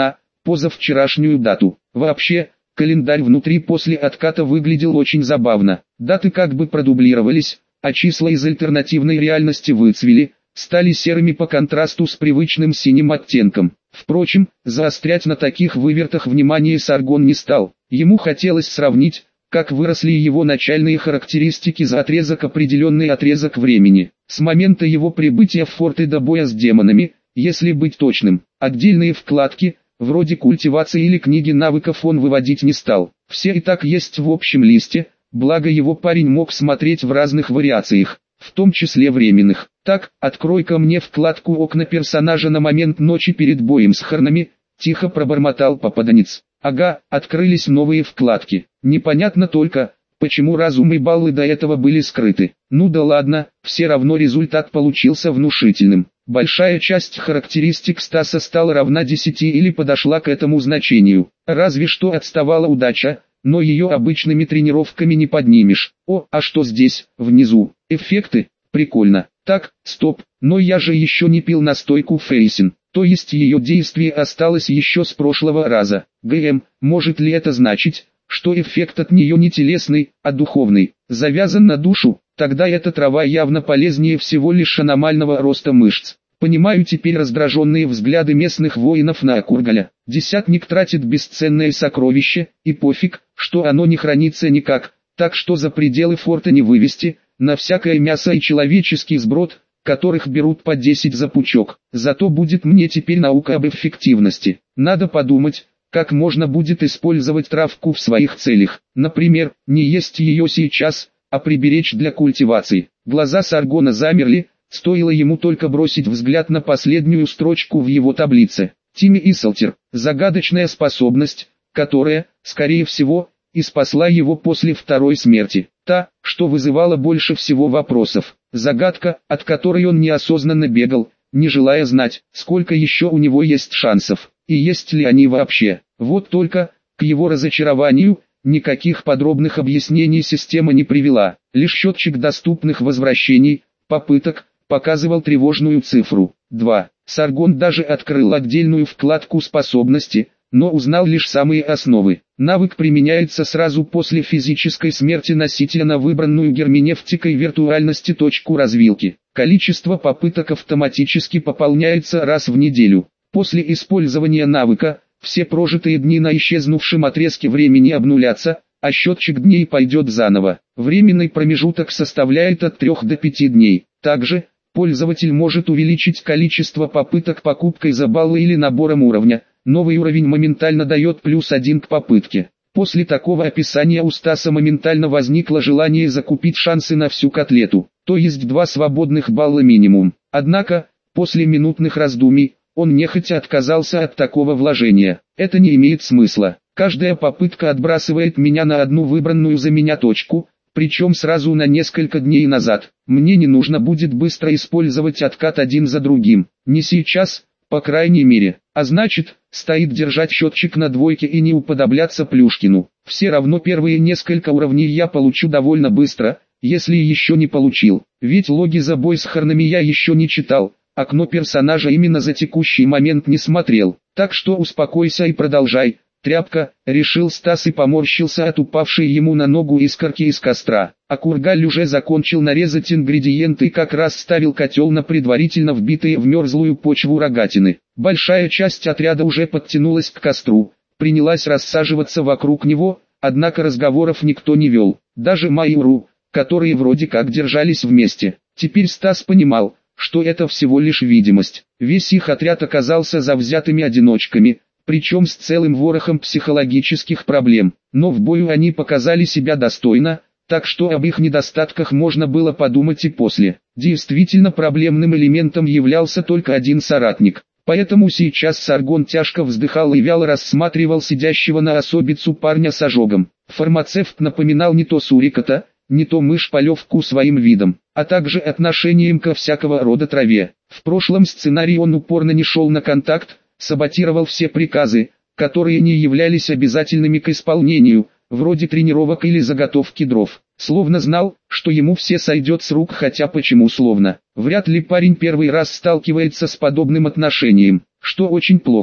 позавчерашнюю дату. Вообще, календарь внутри после отката выглядел очень забавно. Даты как бы продублировались, а числа из альтернативной реальности выцвели, стали серыми по контрасту с привычным синим оттенком. Впрочем, заострять на таких вывертах внимание Саргон не стал. Ему хотелось сравнить, как выросли его начальные характеристики за отрезок определенный отрезок времени. С момента его прибытия в форт и до боя с демонами, если быть точным, отдельные вкладки, вроде культивации или книги навыков он выводить не стал. Все и так есть в общем листе, благо его парень мог смотреть в разных вариациях, в том числе временных. Так, открой-ка мне вкладку окна персонажа на момент ночи перед боем с Харнами, тихо пробормотал попаданец. Ага, открылись новые вкладки. Непонятно только, почему разум и баллы до этого были скрыты. Ну да ладно, все равно результат получился внушительным. Большая часть характеристик Стаса стала равна десяти или подошла к этому значению. Разве что отставала удача, но ее обычными тренировками не поднимешь. О, а что здесь, внизу? Эффекты? Прикольно. Так, стоп, но я же еще не пил настойку Фейсин. То есть ее действие осталось еще с прошлого раза. ГМ, может ли это значить, что эффект от нее не телесный, а духовный, завязан на душу? Тогда эта трава явно полезнее всего лишь аномального роста мышц. Понимаю теперь раздраженные взгляды местных воинов на Акургаля. Десятник тратит бесценное сокровище, и пофиг, что оно не хранится никак, так что за пределы форта не вывести, на всякое мясо и человеческий сброд, которых берут по десять за пучок. Зато будет мне теперь наука об эффективности. Надо подумать, как можно будет использовать травку в своих целях. Например, не есть ее сейчас, а приберечь для культивации. Глаза Саргона замерли, стоило ему только бросить взгляд на последнюю строчку в его таблице. Тими Исалтер, загадочная способность, которая, скорее всего, и спасла его после второй смерти. Та, что вызывала больше всего вопросов. Загадка, от которой он неосознанно бегал, не желая знать, сколько еще у него есть шансов, и есть ли они вообще. Вот только, к его разочарованию, никаких подробных объяснений система не привела. Лишь счетчик доступных возвращений, попыток, показывал тревожную цифру два. Саргон даже открыл отдельную вкладку способности, но узнал лишь самые основы. Навык применяется сразу после физической смерти носителя на выбранную герменевтикой виртуальности точку развилки. Количество попыток автоматически пополняется раз в неделю. После использования навыка, все прожитые дни на исчезнувшем отрезке времени обнулятся, а счетчик дней пойдет заново. Временный промежуток составляет от трёх до пяти дней. Также, пользователь может увеличить количество попыток покупкой за баллы или набором уровня. Новый уровень моментально дает плюс один к попытке. После такого описания у Стаса моментально возникло желание закупить шансы на всю котлету, то есть два свободных балла минимум. Однако, после минутных раздумий, он нехотя отказался от такого вложения. Это не имеет смысла. Каждая попытка отбрасывает меня на одну выбранную за меня точку, причем сразу на несколько дней назад. Мне не нужно будет быстро использовать откат один за другим. Не сейчас, по крайней мере. А значит, стоит держать счетчик на двойке и не уподобляться Плюшкину. Все равно первые несколько уровней я получу довольно быстро, если еще не получил. Ведь логи за бой с Харнами я еще не читал, окно персонажа именно за текущий момент не смотрел. Так что успокойся и продолжай, тряпка, решил Стас и поморщился от упавшей ему на ногу искорки из костра. А Кургаль уже закончил нарезать ингредиенты и как раз ставил котел на предварительно вбитые в мерзлую почву рогатины. Большая часть отряда уже подтянулась к костру, принялась рассаживаться вокруг него, однако разговоров никто не вел, даже Майуру, которые вроде как держались вместе. Теперь Стас понимал, что это всего лишь видимость. Весь их отряд оказался завзятыми одиночками, причем с целым ворохом психологических проблем. Но в бою они показали себя достойно, так что об их недостатках можно было подумать и после. Действительно проблемным элементом являлся только один соратник. Поэтому сейчас Саргон тяжко вздыхал и вяло рассматривал сидящего на особицу парня с ожогом. Фармацевт напоминал не то суриката, не то мышь-полевку своим видом, а также отношением ко всякого рода траве. В прошлом сценарии он упорно не шел на контакт, саботировал все приказы, которые не являлись обязательными к исполнению, вроде тренировок или заготовки дров. Словно знал, что ему все сойдет с рук, хотя почему словно. Вряд ли парень первый раз сталкивается с подобным отношением, что очень плохо.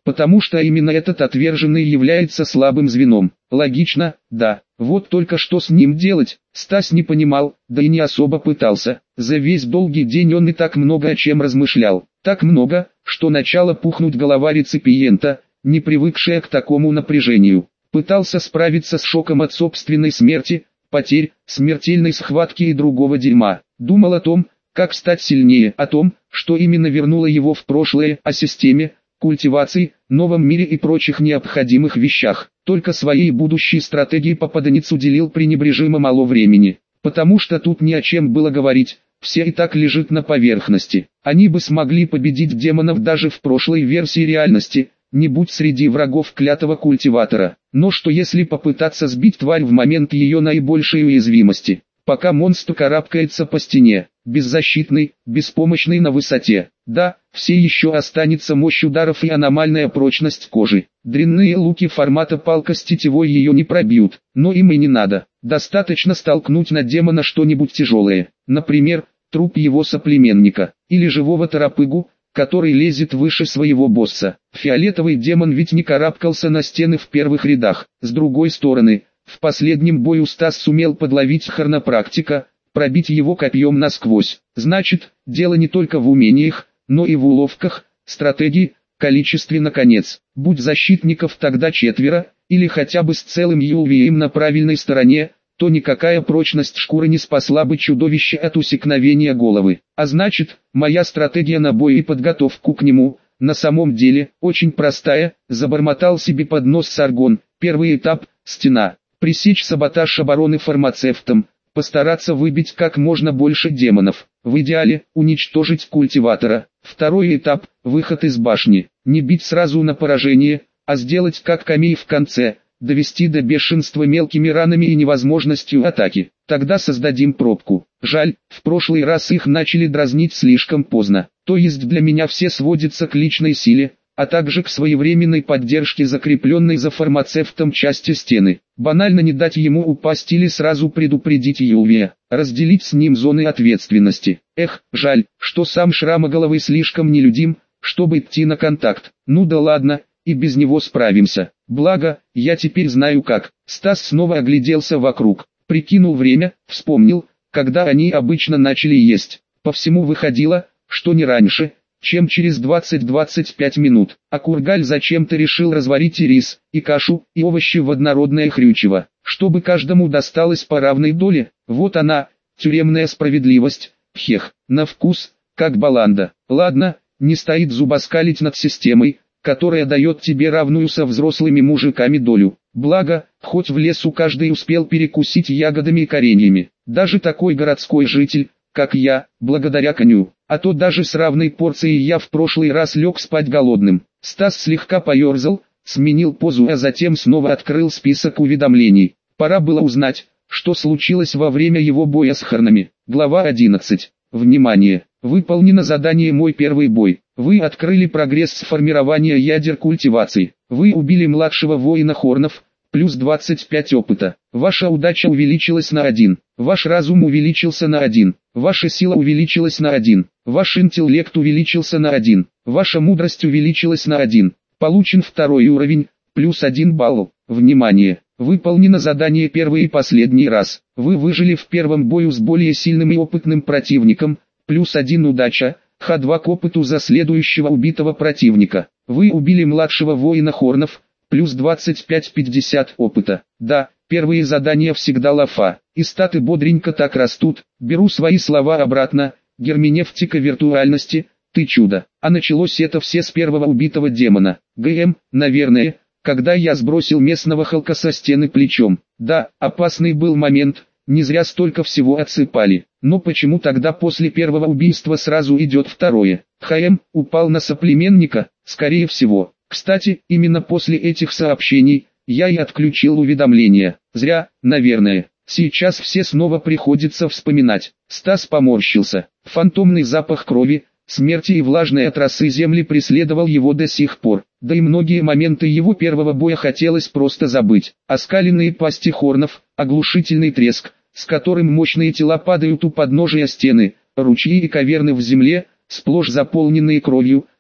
Потому что именно этот отверженный является слабым звеном. Логично, да. Вот только что с ним делать, Стас не понимал, да и не особо пытался. За весь долгий день он и так много о чем размышлял. Так много, что начала пухнуть голова реципиента, не привыкшая к такому напряжению. Пытался справиться с шоком от собственной смерти, потерь, смертельной схватки и другого дерьма. Думал о том, как стать сильнее, о том, что именно вернуло его в прошлое, о системе, культивации, новом мире и прочих необходимых вещах. Только своей будущей стратегии попаданец уделил пренебрежимо мало времени. Потому что тут ни о чем было говорить, все и так лежит на поверхности. Они бы смогли победить демонов даже в прошлой версии реальности, не будь среди врагов клятого культиватора. Но что если попытаться сбить тварь в момент ее наибольшей уязвимости? Пока монстр карабкается по стене, беззащитный, беспомощный на высоте. Да, все еще останется мощь ударов и аномальная прочность кожи. Дрянные луки формата палка с тетивой ее не пробьют, но им и не надо. Достаточно столкнуть на демона что-нибудь тяжелое, например, труп его соплеменника, или живого торопыгу, который лезет выше своего босса. Фиолетовый демон ведь не карабкался на стены в первых рядах. С другой стороны, в последнем бою Стас сумел подловить хронопрактика, пробить его копьем насквозь. Значит, дело не только в умениях, но и в уловках, стратегии, количестве наконец. Будь защитников тогда четверо, или хотя бы с целым Юлвием на правильной стороне, то никакая прочность шкуры не спасла бы чудовище от усекновения головы. А значит, моя стратегия на бой и подготовку к нему, на самом деле, очень простая, забормотал себе под нос Саргон. Первый этап – стена. Пресечь саботаж обороны фармацевтом, постараться выбить как можно больше демонов. В идеале, уничтожить культиватора. Второй этап – выход из башни. Не бить сразу на поражение, а сделать как Камей в конце – довести до бешенства мелкими ранами и невозможностью атаки. Тогда создадим пробку. Жаль, в прошлый раз их начали дразнить слишком поздно. То есть для меня все сводится к личной силе, а также к своевременной поддержке закрепленной за фармацевтом части стены. Банально не дать ему упасть или сразу предупредить Юлвия, разделить с ним зоны ответственности. Эх, жаль, что сам Шрамоголовый слишком нелюдим, чтобы идти на контакт. Ну да ладно, и без него справимся. Благо, я теперь знаю как. Стас снова огляделся вокруг, прикинул время, вспомнил, когда они обычно начали есть. По всему выходило, что не раньше, чем через двадцать-двадцать пять минут. А Кургаль зачем-то решил разварить и рис, и кашу, и овощи в однородное хрючево, чтобы каждому досталось по равной доле. Вот она, тюремная справедливость. Хех, на вкус, как баланда. Ладно, не стоит зубоскалить над системой, которая дает тебе равную со взрослыми мужиками долю. Благо, хоть в лесу каждый успел перекусить ягодами и кореньями. Даже такой городской житель, как я, благодаря коню. А то даже с равной порцией я в прошлый раз лег спать голодным. Стас слегка поерзал, сменил позу, а затем снова открыл список уведомлений. Пора было узнать, что случилось во время его боя с Харнами. Глава одиннадцать. Внимание! Выполнено задание «Мой первый бой». Вы открыли прогресс формирования ядер культивации. Вы убили младшего воина Хорнов, плюс двадцать пять опыта. Ваша удача увеличилась на один. Ваш разум увеличился на один. Ваша сила увеличилась на один. Ваш интеллект увеличился на один. Ваша мудрость увеличилась на один. Получен второй уровень, плюс один балл. Внимание! Выполнено задание первый и последний раз. Вы выжили в первом бою с более сильным и опытным противником, плюс один удача, ха два к опыту за следующего убитого противника. Вы убили младшего воина Хорнов, плюс двадцать пять пятьдесят опыта. Да, первые задания всегда лафа, и статы бодренько так растут. Беру свои слова обратно, герменевтика виртуальности, ты чудо. А началось это все с первого убитого демона. ГМ, наверное, когда я сбросил местного Халка со стены плечом. Да, опасный был момент, не зря столько всего отсыпали. Но почему тогда после первого убийства сразу идет второе? ХМ упал на соплеменника, скорее всего. Кстати, именно после этих сообщений, я и отключил уведомления. Зря, наверное. Сейчас все снова приходится вспоминать. Стас поморщился. Фантомный запах крови, смерти и влажной от росы земли преследовал его до сих пор. Да и многие моменты его первого боя хотелось просто забыть. Оскаленные пасти Хорнов, оглушительный треск, с которым мощные тела падают у подножия стены, ручьи и каверны в земле, сплошь заполненные кровью,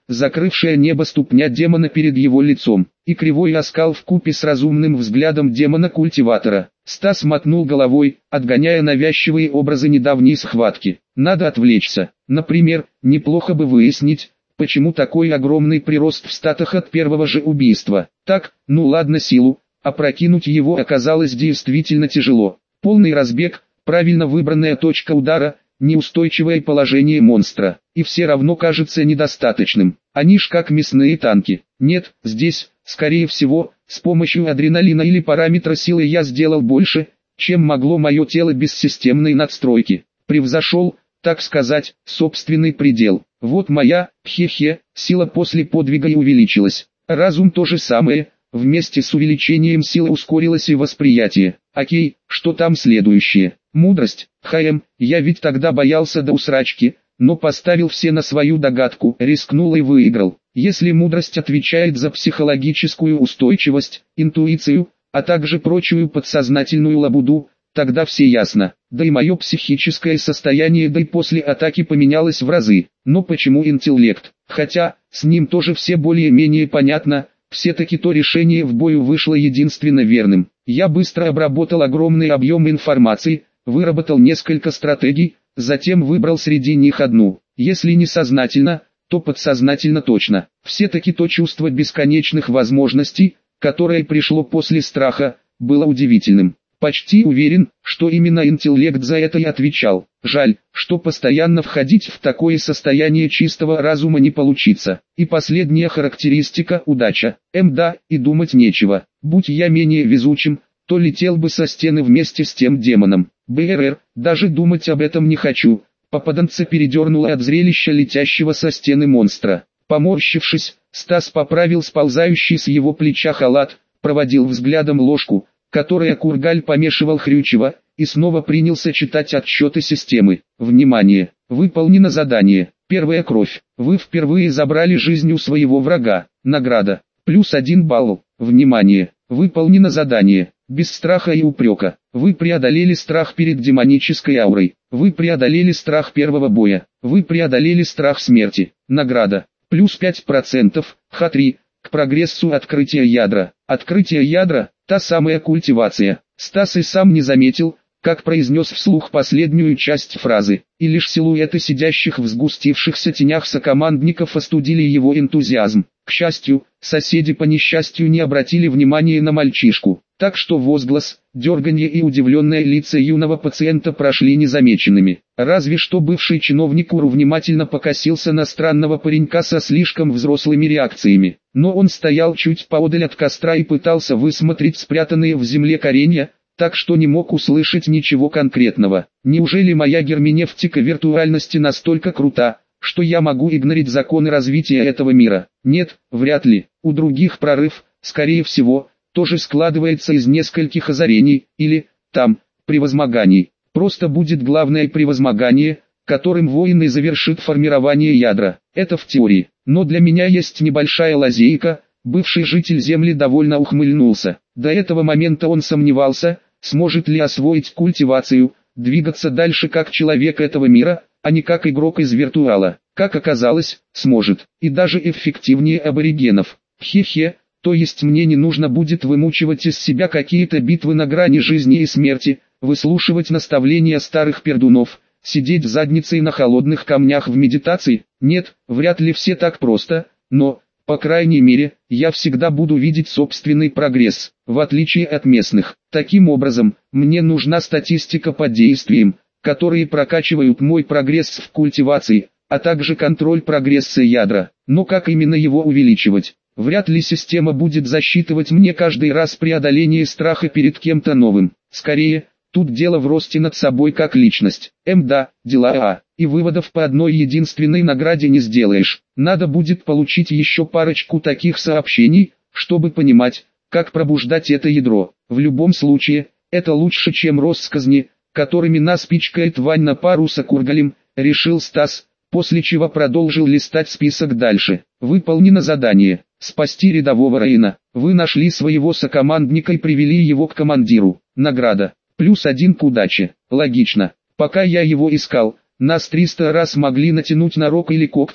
закрывшая небо ступня демона перед его лицом, и кривой оскал вкупе с разумным взглядом демона-культиватора. Стас мотнул головой, отгоняя навязчивые образы недавней схватки. Надо отвлечься. Например, неплохо бы выяснить, почему такой огромный прирост в статах от первого же убийства. Так, ну ладно, силу, опрокинуть его оказалось действительно тяжело. Полный разбег, правильно выбранная точка удара, неустойчивое положение монстра, и все равно кажется недостаточным. Они ж как мясные танки. Нет, здесь, скорее всего, с помощью адреналина или параметра силы я сделал больше, чем могло мое тело без системной надстройки. Превзошел, так сказать, собственный предел. Вот моя, хе-хе, сила после подвига и увеличилась. Разум то же самое, вместе с увеличением силы ускорилось и восприятие. Окей, что там следующее? Мудрость. Хм, я ведь тогда боялся до усрачки, но поставил все на свою догадку, рискнул и выиграл. Если мудрость отвечает за психологическую устойчивость, интуицию, а также прочую подсознательную лабуду, тогда все ясно. Да и мое психическое состояние да и после атаки поменялось в разы. Но почему интеллект? Хотя, с ним тоже все более-менее понятно, все-таки то решение в бою вышло единственно верным. Я быстро обработал огромный объем информации, выработал несколько стратегий, затем выбрал среди них одну. Если не сознательно, то подсознательно точно. Все-таки то чувство бесконечных возможностей, которое пришло после страха, было удивительным. Почти уверен, что именно интеллект за это и отвечал. Жаль, что постоянно входить в такое состояние чистого разума не получится. И последняя характеристика – удача. М да, и думать нечего. Будь я менее везучим, то летел бы со стены вместе с тем демоном. БРР, даже думать об этом не хочу. Попаданца передернуло от зрелища летящего со стены монстра. Поморщившись, Стас поправил сползающий с его плеча халат, проводил взглядом ложку, которая Кургаль помешивал хрючево, и снова принялся читать отсчеты системы. Внимание! Выполнено задание. Первая кровь. Вы впервые забрали жизнь у своего врага. Награда. Плюс один балл. Внимание! Выполнено задание. Без страха и упрека. Вы преодолели страх перед демонической аурой. Вы преодолели страх первого боя. Вы преодолели страх смерти. Награда. Плюс пять процентов. Х три. К прогрессу открытия ядра. Открытие ядра – та самая культивация. Стас и сам не заметил, как произнес вслух последнюю часть фразы, и лишь силуэты сидящих в сгустившихся тенях сокомандников остудили его энтузиазм. К счастью, соседи по несчастью не обратили внимания на мальчишку, так что возглас, дерганье и удивленные лица юного пациента прошли незамеченными. Разве что бывший чиновник УРУ внимательно покосился на странного паренька со слишком взрослыми реакциями. Но он стоял чуть поодаль от костра и пытался высмотреть спрятанные в земле коренья, так что не мог услышать ничего конкретного. Неужели моя герменевтика виртуальности настолько крута, что я могу игнорить законы развития этого мира? Нет, вряд ли. У других прорыв, скорее всего, тоже складывается из нескольких озарений, или, там, превозмоганий. Просто будет главное превозмогание, которым воин и завершит формирование ядра. Это в теории. Но для меня есть небольшая лазейка. Бывший житель Земли довольно ухмыльнулся. До этого момента он сомневался, сможет ли освоить культивацию, двигаться дальше как человек этого мира, а не как игрок из виртуала. Как оказалось, сможет. И даже эффективнее аборигенов. Хе-хе, то есть мне не нужно будет вымучивать из себя какие-то битвы на грани жизни и смерти, выслушивать наставления старых пердунов, сидеть задницей на холодных камнях в медитации. Нет, вряд ли все так просто, но, по крайней мере, я всегда буду видеть собственный прогресс, в отличие от местных. Таким образом, мне нужна статистика по действиям, которые прокачивают мой прогресс в культивации, а также контроль прогресса ядра. Но как именно его увеличивать? Вряд ли система будет засчитывать мне каждый раз преодоление страха перед кем-то новым. Скорее, тут дело в росте над собой как личность. М да, дела а. И выводов по одной единственной награде не сделаешь. Надо будет получить еще парочку таких сообщений, чтобы понимать, как пробуждать это ядро. В любом случае, это лучше, чем россказни, которыми нас пичкает Вань на пару с Кургалем, решил Стас, после чего продолжил листать список дальше. Выполнено задание. Спасти рядового Рейна. Вы нашли своего сокомандника и привели его к командиру. Награда. Плюс один к удаче. Логично. Пока я его искал, нас триста раз могли натянуть на рог или когти,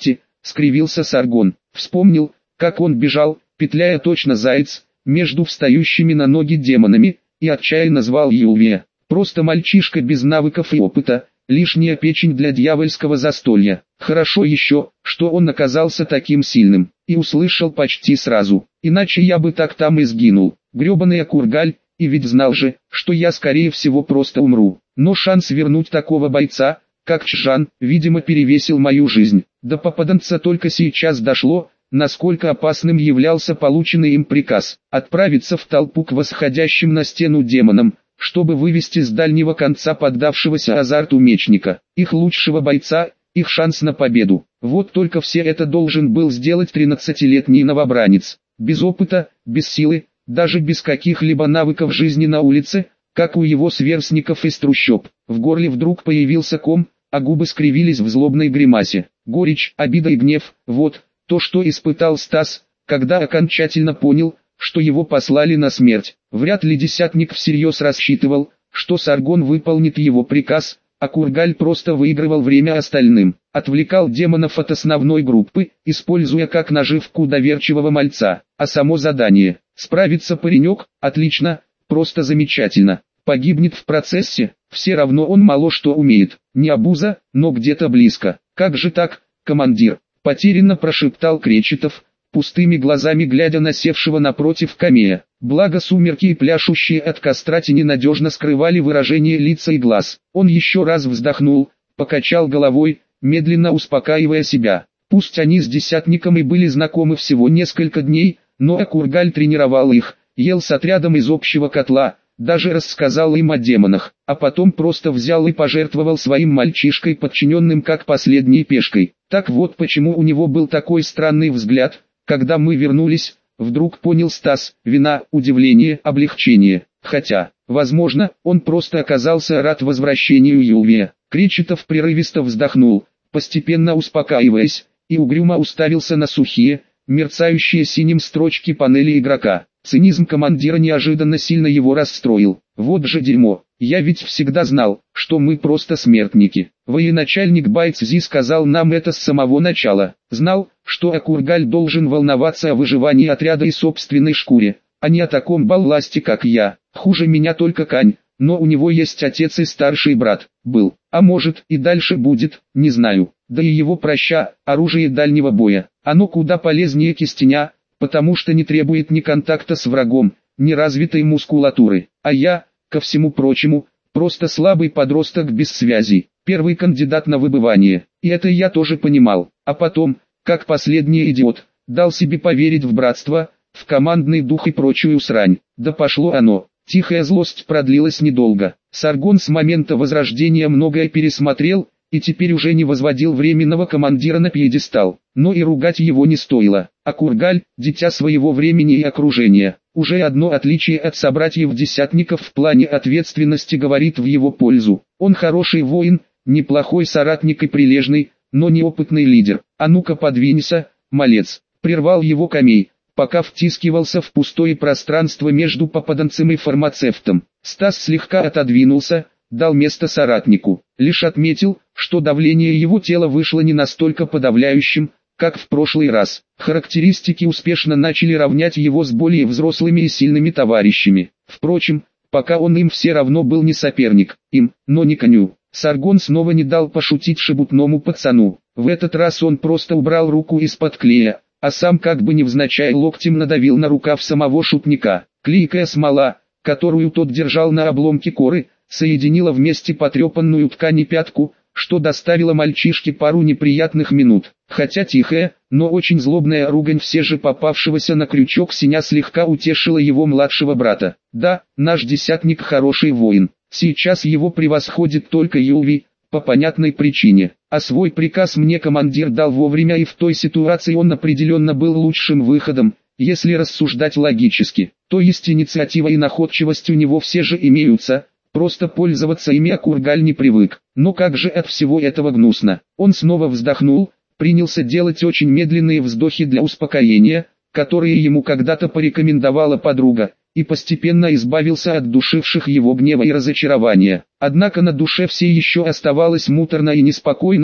скривился Саргон. Вспомнил, как он бежал, петляя точно заяц, между встающими на ноги демонами, и отчаянно звал Юлвия. Просто мальчишка без навыков и опыта, лишняя печень для дьявольского застолья. Хорошо еще, что он оказался таким сильным, и услышал почти сразу. Иначе я бы так там и сгинул. Гребаный Акургаль, и ведь знал же, что я скорее всего просто умру. Но шанс вернуть такого бойца, как Чжан, видимо перевесил мою жизнь. До попаданца только сейчас дошло, насколько опасным являлся полученный им приказ отправиться в толпу к восходящим на стену демонам, чтобы вывести с дальнего конца поддавшегося азарту мечника, их лучшего бойца, их шанс на победу. Вот только все это должен был сделать тринадцатилетний новобранец, без опыта, без силы, даже без каких-либо навыков жизни на улице, как у его сверстников из трущоб. В горле вдруг появился ком, а губы скривились в злобной гримасе. Горечь, обида и гнев – вот то, что испытал Стас, когда окончательно понял, что его послали на смерть. Вряд ли десятник всерьез рассчитывал, что Саргон выполнит его приказ, а Кургаль просто выигрывал время остальным, отвлекал демонов от основной группы, используя как наживку доверчивого мальца. А само задание – справится паренек, отлично, просто замечательно. Погибнет в процессе, все равно он мало что умеет, не обуза, но где-то близко. Как же так, командир? Потерянно прошептал Кречетов, пустыми глазами глядя на севшего напротив камея. Благо сумерки и пляшущие от костра тени надежно скрывали выражение лица и глаз. Он еще раз вздохнул, покачал головой, медленно успокаивая себя. Пусть они с десятником и были знакомы всего несколько дней, но Акургаль тренировал их, ел с отрядом из общего котла, даже рассказал им о демонах, а потом просто взял и пожертвовал своим мальчишкой подчиненным как последней пешкой. Так вот почему у него был такой странный взгляд, когда мы вернулись, вдруг понял Стас, вина, удивление, облегчение. Хотя, возможно, он просто оказался рад возвращению Юлвия. Кречетов прерывисто вздохнул, постепенно успокаиваясь, и угрюмо уставился на сухие, мерцающие синим строчки панели игрока. Цинизм командира неожиданно сильно его расстроил. Вот же дерьмо, я ведь всегда знал, что мы просто смертники. Военачальник Байцзи сказал нам это с самого начала. Знал, что Акургаль должен волноваться о выживании отряда и собственной шкуре, а не о таком балласте как я. Хуже меня только Кань, но у него есть отец и старший брат. Был, а может и дальше будет, не знаю. Да и его проща, оружие дальнего боя. Оно куда полезнее кистеня, потому что не требует ни контакта с врагом, ни развитой мускулатуры. А я, ко всему прочему, просто слабый подросток без связей, первый кандидат на выбывание. И это я тоже понимал. А потом, как последний идиот, дал себе поверить в братство, в командный дух и прочую срань. Да пошло оно. Тихая злость продлилась недолго. Саргон с момента возрождения многое пересмотрел, и теперь уже не возводил временного командира на пьедестал. Но и ругать его не стоило. А Кургаль, дитя своего времени и окружения, уже одно отличие от собратьев-десятников в плане ответственности говорит в его пользу. Он хороший воин, неплохой соратник и прилежный, но неопытный лидер. А ну-ка подвинься, малец, прервал его Камей, пока втискивался в пустое пространство между попаданцем и фармацевтом. Стас слегка отодвинулся, дал место соратнику, лишь отметил, что давление его тела вышло не настолько подавляющим, как в прошлый раз. Характеристики успешно начали равнять его с более взрослыми и сильными товарищами. Впрочем, пока он им все равно был не соперник, им, но не коню. Саргон снова не дал пошутить шебутному пацану. В этот раз он просто убрал руку из-под клея, а сам как бы невзначай локтем надавил на рукав самого шутника. Клейкая смола, которую тот держал на обломке коры, соединила вместе потрепанную ткань и пятку, что доставило мальчишке пару неприятных минут. Хотя тихая, но очень злобная ругань все же попавшегося на крючок синя слегка утешила его младшего брата. Да, наш десятник хороший воин. Сейчас его превосходит только Юлви, по понятной причине. А свой приказ мне командир дал вовремя, и в той ситуации он определенно был лучшим выходом, если рассуждать логически. То есть инициатива и находчивость у него все же имеются, просто пользоваться ими Акургаль не привык. Но как же от всего этого гнусно. Он снова вздохнул, принялся делать очень медленные вздохи для успокоения, которые ему когда-то порекомендовала подруга, и постепенно избавился от душивших его гнева и разочарования. Однако на душе все еще оставалось муторно и неспокойно,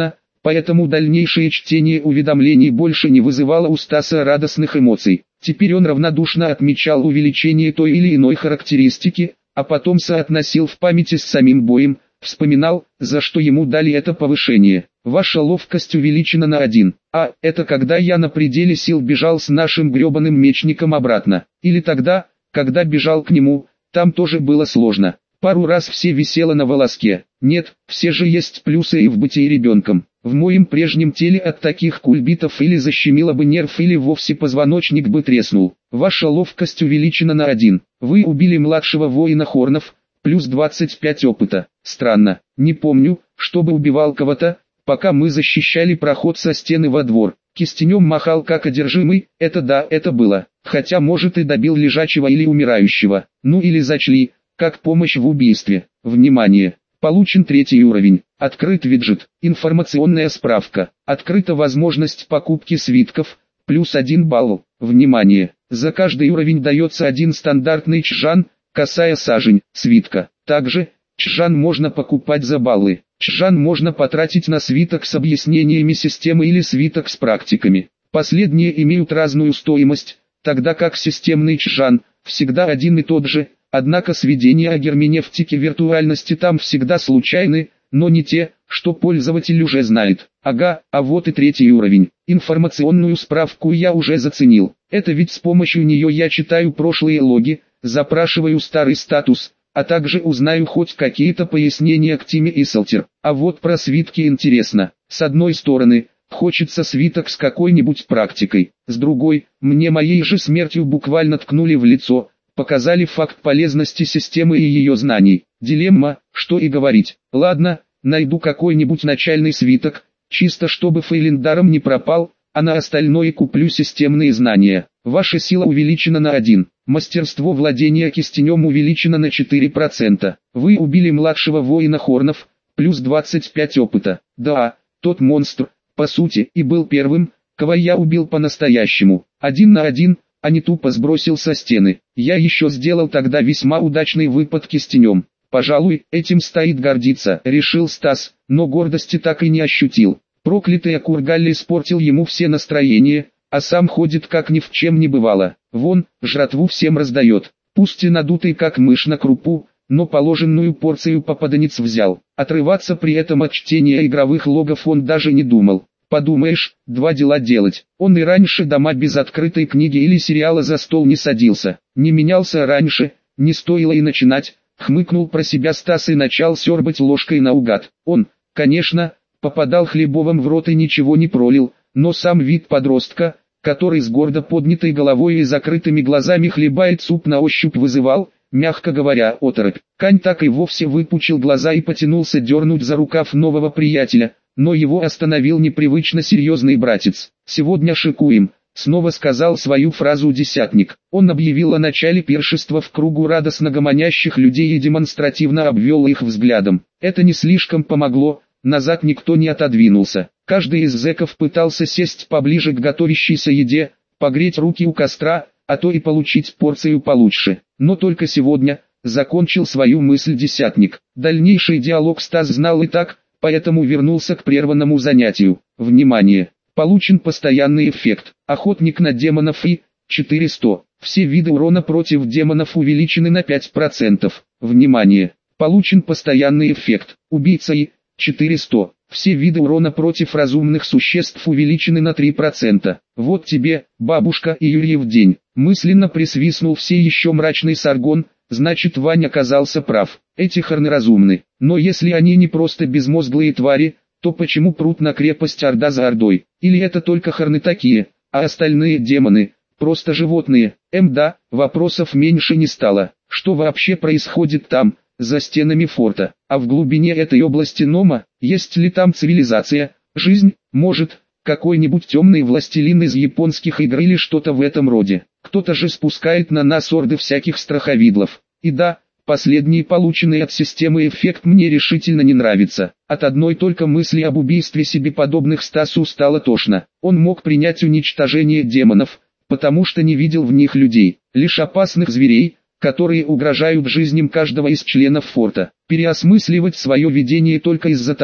Поэтому дальнейшее чтение уведомлений больше не вызывало у Стаса радостных эмоций. Теперь он равнодушно отмечал увеличение той или иной характеристики, а потом соотносил в памяти с самим боем, вспоминал, за что ему дали это повышение. Ваша ловкость увеличена на один. А, это когда я на пределе сил бежал с нашим гребаным мечником обратно. Или тогда, когда бежал к нему, там тоже было сложно. Пару раз все висело на волоске. Нет, все же есть плюсы и в бытии ребенком. В моем прежнем теле от таких кульбитов или защемило бы нерв, или вовсе позвоночник бы треснул. Ваша ловкость увеличена на один. Вы убили младшего воина Хорнов, плюс двадцать пять опыта. Странно, не помню, чтобы убивал кого-то, пока мы защищали проход со стены во двор. Кистенем махал как одержимый, это да, это было. Хотя может и добил лежачего или умирающего. Ну или зачли, как помощь в убийстве. Внимание! Получен третий уровень. Открыт виджет. Информационная справка. Открыта возможность покупки свитков. Плюс один балл. Внимание! За каждый уровень дается один стандартный чжан, косая сажень, свитка. Также, чжан можно покупать за баллы. Чжан можно потратить на свиток с объяснениями системы или свиток с практиками. Последние имеют разную стоимость, тогда как системный чжан всегда один и тот же. Однако сведения о герменевтике виртуальности там всегда случайны, но не те, что пользователь уже знает. Ага, а вот и третий уровень. Информационную справку я уже заценил. Это ведь с помощью нее я читаю прошлые логи, запрашиваю старый статус, а также узнаю хоть какие-то пояснения к Тиме и Селтер. А вот про свитки интересно. С одной стороны, хочется свиток с какой-нибудь практикой. С другой, мне моей же смертью буквально ткнули в лицо. Показали факт полезности системы и ее знаний. Дилемма, что и говорить. Ладно, найду какой-нибудь начальный свиток, чисто чтобы Фейлиндаром не пропал, а на остальное куплю системные знания. Ваша сила увеличена на один. Мастерство владения кистенем увеличено на четыре процента. Вы убили младшего воина Хорнов, плюс двадцать пять опыта. Да, тот монстр, по сути, и был первым, кого я убил по-настоящему. Один на один, а не тупо сбросил со стены. Я еще сделал тогда весьма удачный выпад кистенем. Пожалуй, этим стоит гордиться, решил Стас, но гордости так и не ощутил. Проклятый Акургалли испортил ему все настроения, а сам ходит как ни в чем не бывало. Вон, жратву всем раздает. Пусть и надутый как мышь на крупу, но положенную порцию попаданец взял. Отрываться при этом от чтения игровых логов он даже не думал. Подумаешь, два дела делать. Он и раньше дома без открытой книги или сериала за стол не садился. Не менялся раньше, не стоило и начинать. Хмыкнул про себя Стас и начал сёрбать ложкой наугад. Он, конечно, попадал хлебовым в рот и ничего не пролил, но сам вид подростка, который с гордо поднятой головой и закрытыми глазами хлебает суп, на ощупь вызывал, мягко говоря, оторопь. Кань так и вовсе выпучил глаза и потянулся дернуть за рукав нового приятеля. Но его остановил непривычно серьезный братец. «Сегодня шикуем», — снова сказал свою фразу десятник. Он объявил о начале пиршества в кругу радостно гомонящих людей и демонстративно обвел их взглядом. Это не слишком помогло, назад никто не отодвинулся. Каждый из зэков пытался сесть поближе к готовящейся еде, погреть руки у костра, а то и получить порцию получше. Но только сегодня, закончил свою мысль десятник. Дальнейший диалог Стас знал и так, поэтому вернулся к прерванному занятию. Внимание! Получен постоянный эффект. Охотник на демонов и четыреста. Все виды урона против демонов увеличены на пять процентов. Внимание! Получен постоянный эффект. Убийца и четыреста. Все виды урона против разумных существ увеличены на три процента. Вот тебе, бабушка и Юрьев день. Мысленно присвистнул все еще мрачный Саргон. Значит, Ваня оказался прав. Эти хорны разумны. Но если они не просто безмозглые твари, то почему прут на крепость орда за ордой? Или это только хорны такие, а остальные демоны, просто животные? Эм да, вопросов меньше не стало. Что вообще происходит там, за стенами форта? А в глубине этой области Нома, есть ли там цивилизация, жизнь, может, какой-нибудь темный властелин из японских игр или что-то в этом роде? Кто-то же спускает на нас орды всяких страховидлов. И да, последний полученный от системы эффект мне решительно не нравится. От одной только мысли об убийстве себе подобных Стасу стало тошно. Он мог принять уничтожение демонов, потому что не видел в них людей, лишь опасных зверей, которые угрожают жизням каждого из членов форта. Переосмысливать свое видение только из-за того,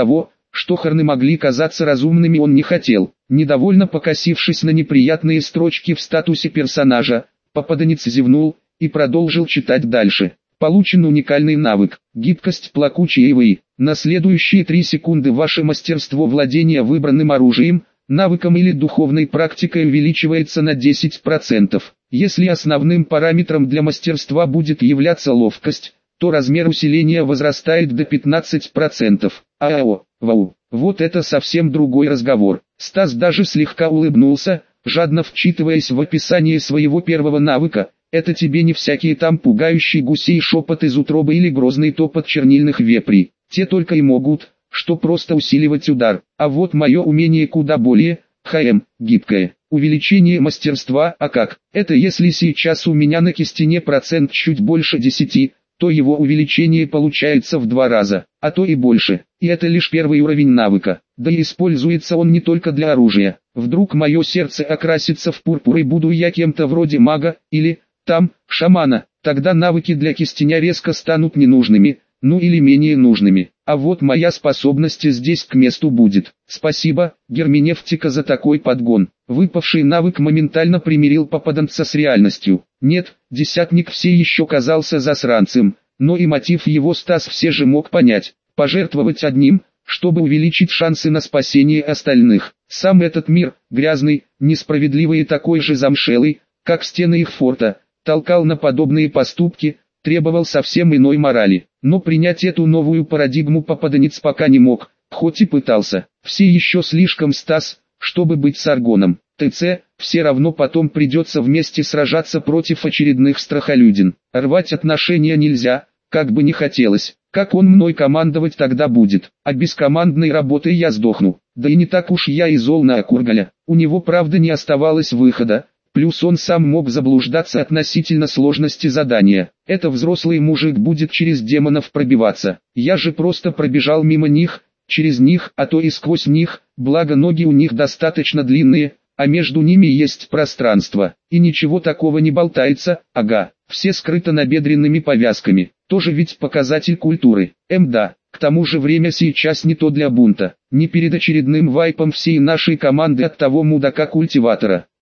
что хорны могли казаться разумными, он не хотел. Недовольно покосившись на неприятные строчки в статусе персонажа, попаданец зевнул и продолжил читать дальше. Получен уникальный навык – гибкость плакучей ивы. На следующие три секунды ваше мастерство владения выбранным оружием, навыком или духовной практикой увеличивается на десять процентов. Если основным параметром для мастерства будет являться ловкость, то размер усиления возрастает до пятнадцати процентов. Ао, вау, вот это совсем другой разговор. Стас даже слегка улыбнулся, жадно вчитываясь в описание своего первого навыка. Это тебе не всякие там пугающие гусей шепот из утробы или грозный топот чернильных вепрей. Те только и могут, что просто усиливать удар. А вот мое умение куда более, хм, гибкое. Увеличение мастерства, а как? Это если сейчас у меня на кистине процент чуть больше десяти, то его увеличение получается в два раза, а то и больше. И это лишь первый уровень навыка. Да и используется он не только для оружия. Вдруг мое сердце окрасится в пурпур и буду я кем-то вроде мага, или, там, шамана. Тогда навыки для кистеня резко станут ненужными, ну или менее нужными. А вот моя способность здесь к месту будет. Спасибо, Герменевтика, за такой подгон. Выпавший навык моментально примирил попаданца с реальностью. Нет, десятник все еще казался засранцем, но и мотив его Стас все же мог понять. Пожертвовать одним, чтобы увеличить шансы на спасение остальных. Сам этот мир, грязный, несправедливый и такой же замшелый, как стены их форта, толкал на подобные поступки, требовал совсем иной морали. Но принять эту новую парадигму попаданец пока не мог, хоть и пытался. Все еще слишком Стас, чтобы быть Саргоном. ТЦ, все равно потом придется вместе сражаться против очередных страхолюдин. Рвать отношения нельзя, как бы не хотелось. Как он мной командовать тогда будет? А без командной работы я сдохну. Да и не так уж я и зол на Акургаля. У него правда не оставалось выхода. Плюс он сам мог заблуждаться относительно сложности задания. Это взрослый мужик будет через демонов пробиваться. Я же просто пробежал мимо них, через них, а то и сквозь них, благо ноги у них достаточно длинные, а между ними есть пространство. И ничего такого не болтается, ага, все скрыто набедренными повязками. Тоже ведь показатель культуры. Мда, к тому же время сейчас не то для бунта. Не перед очередным вайпом всей нашей команды от того мудака-культиватора.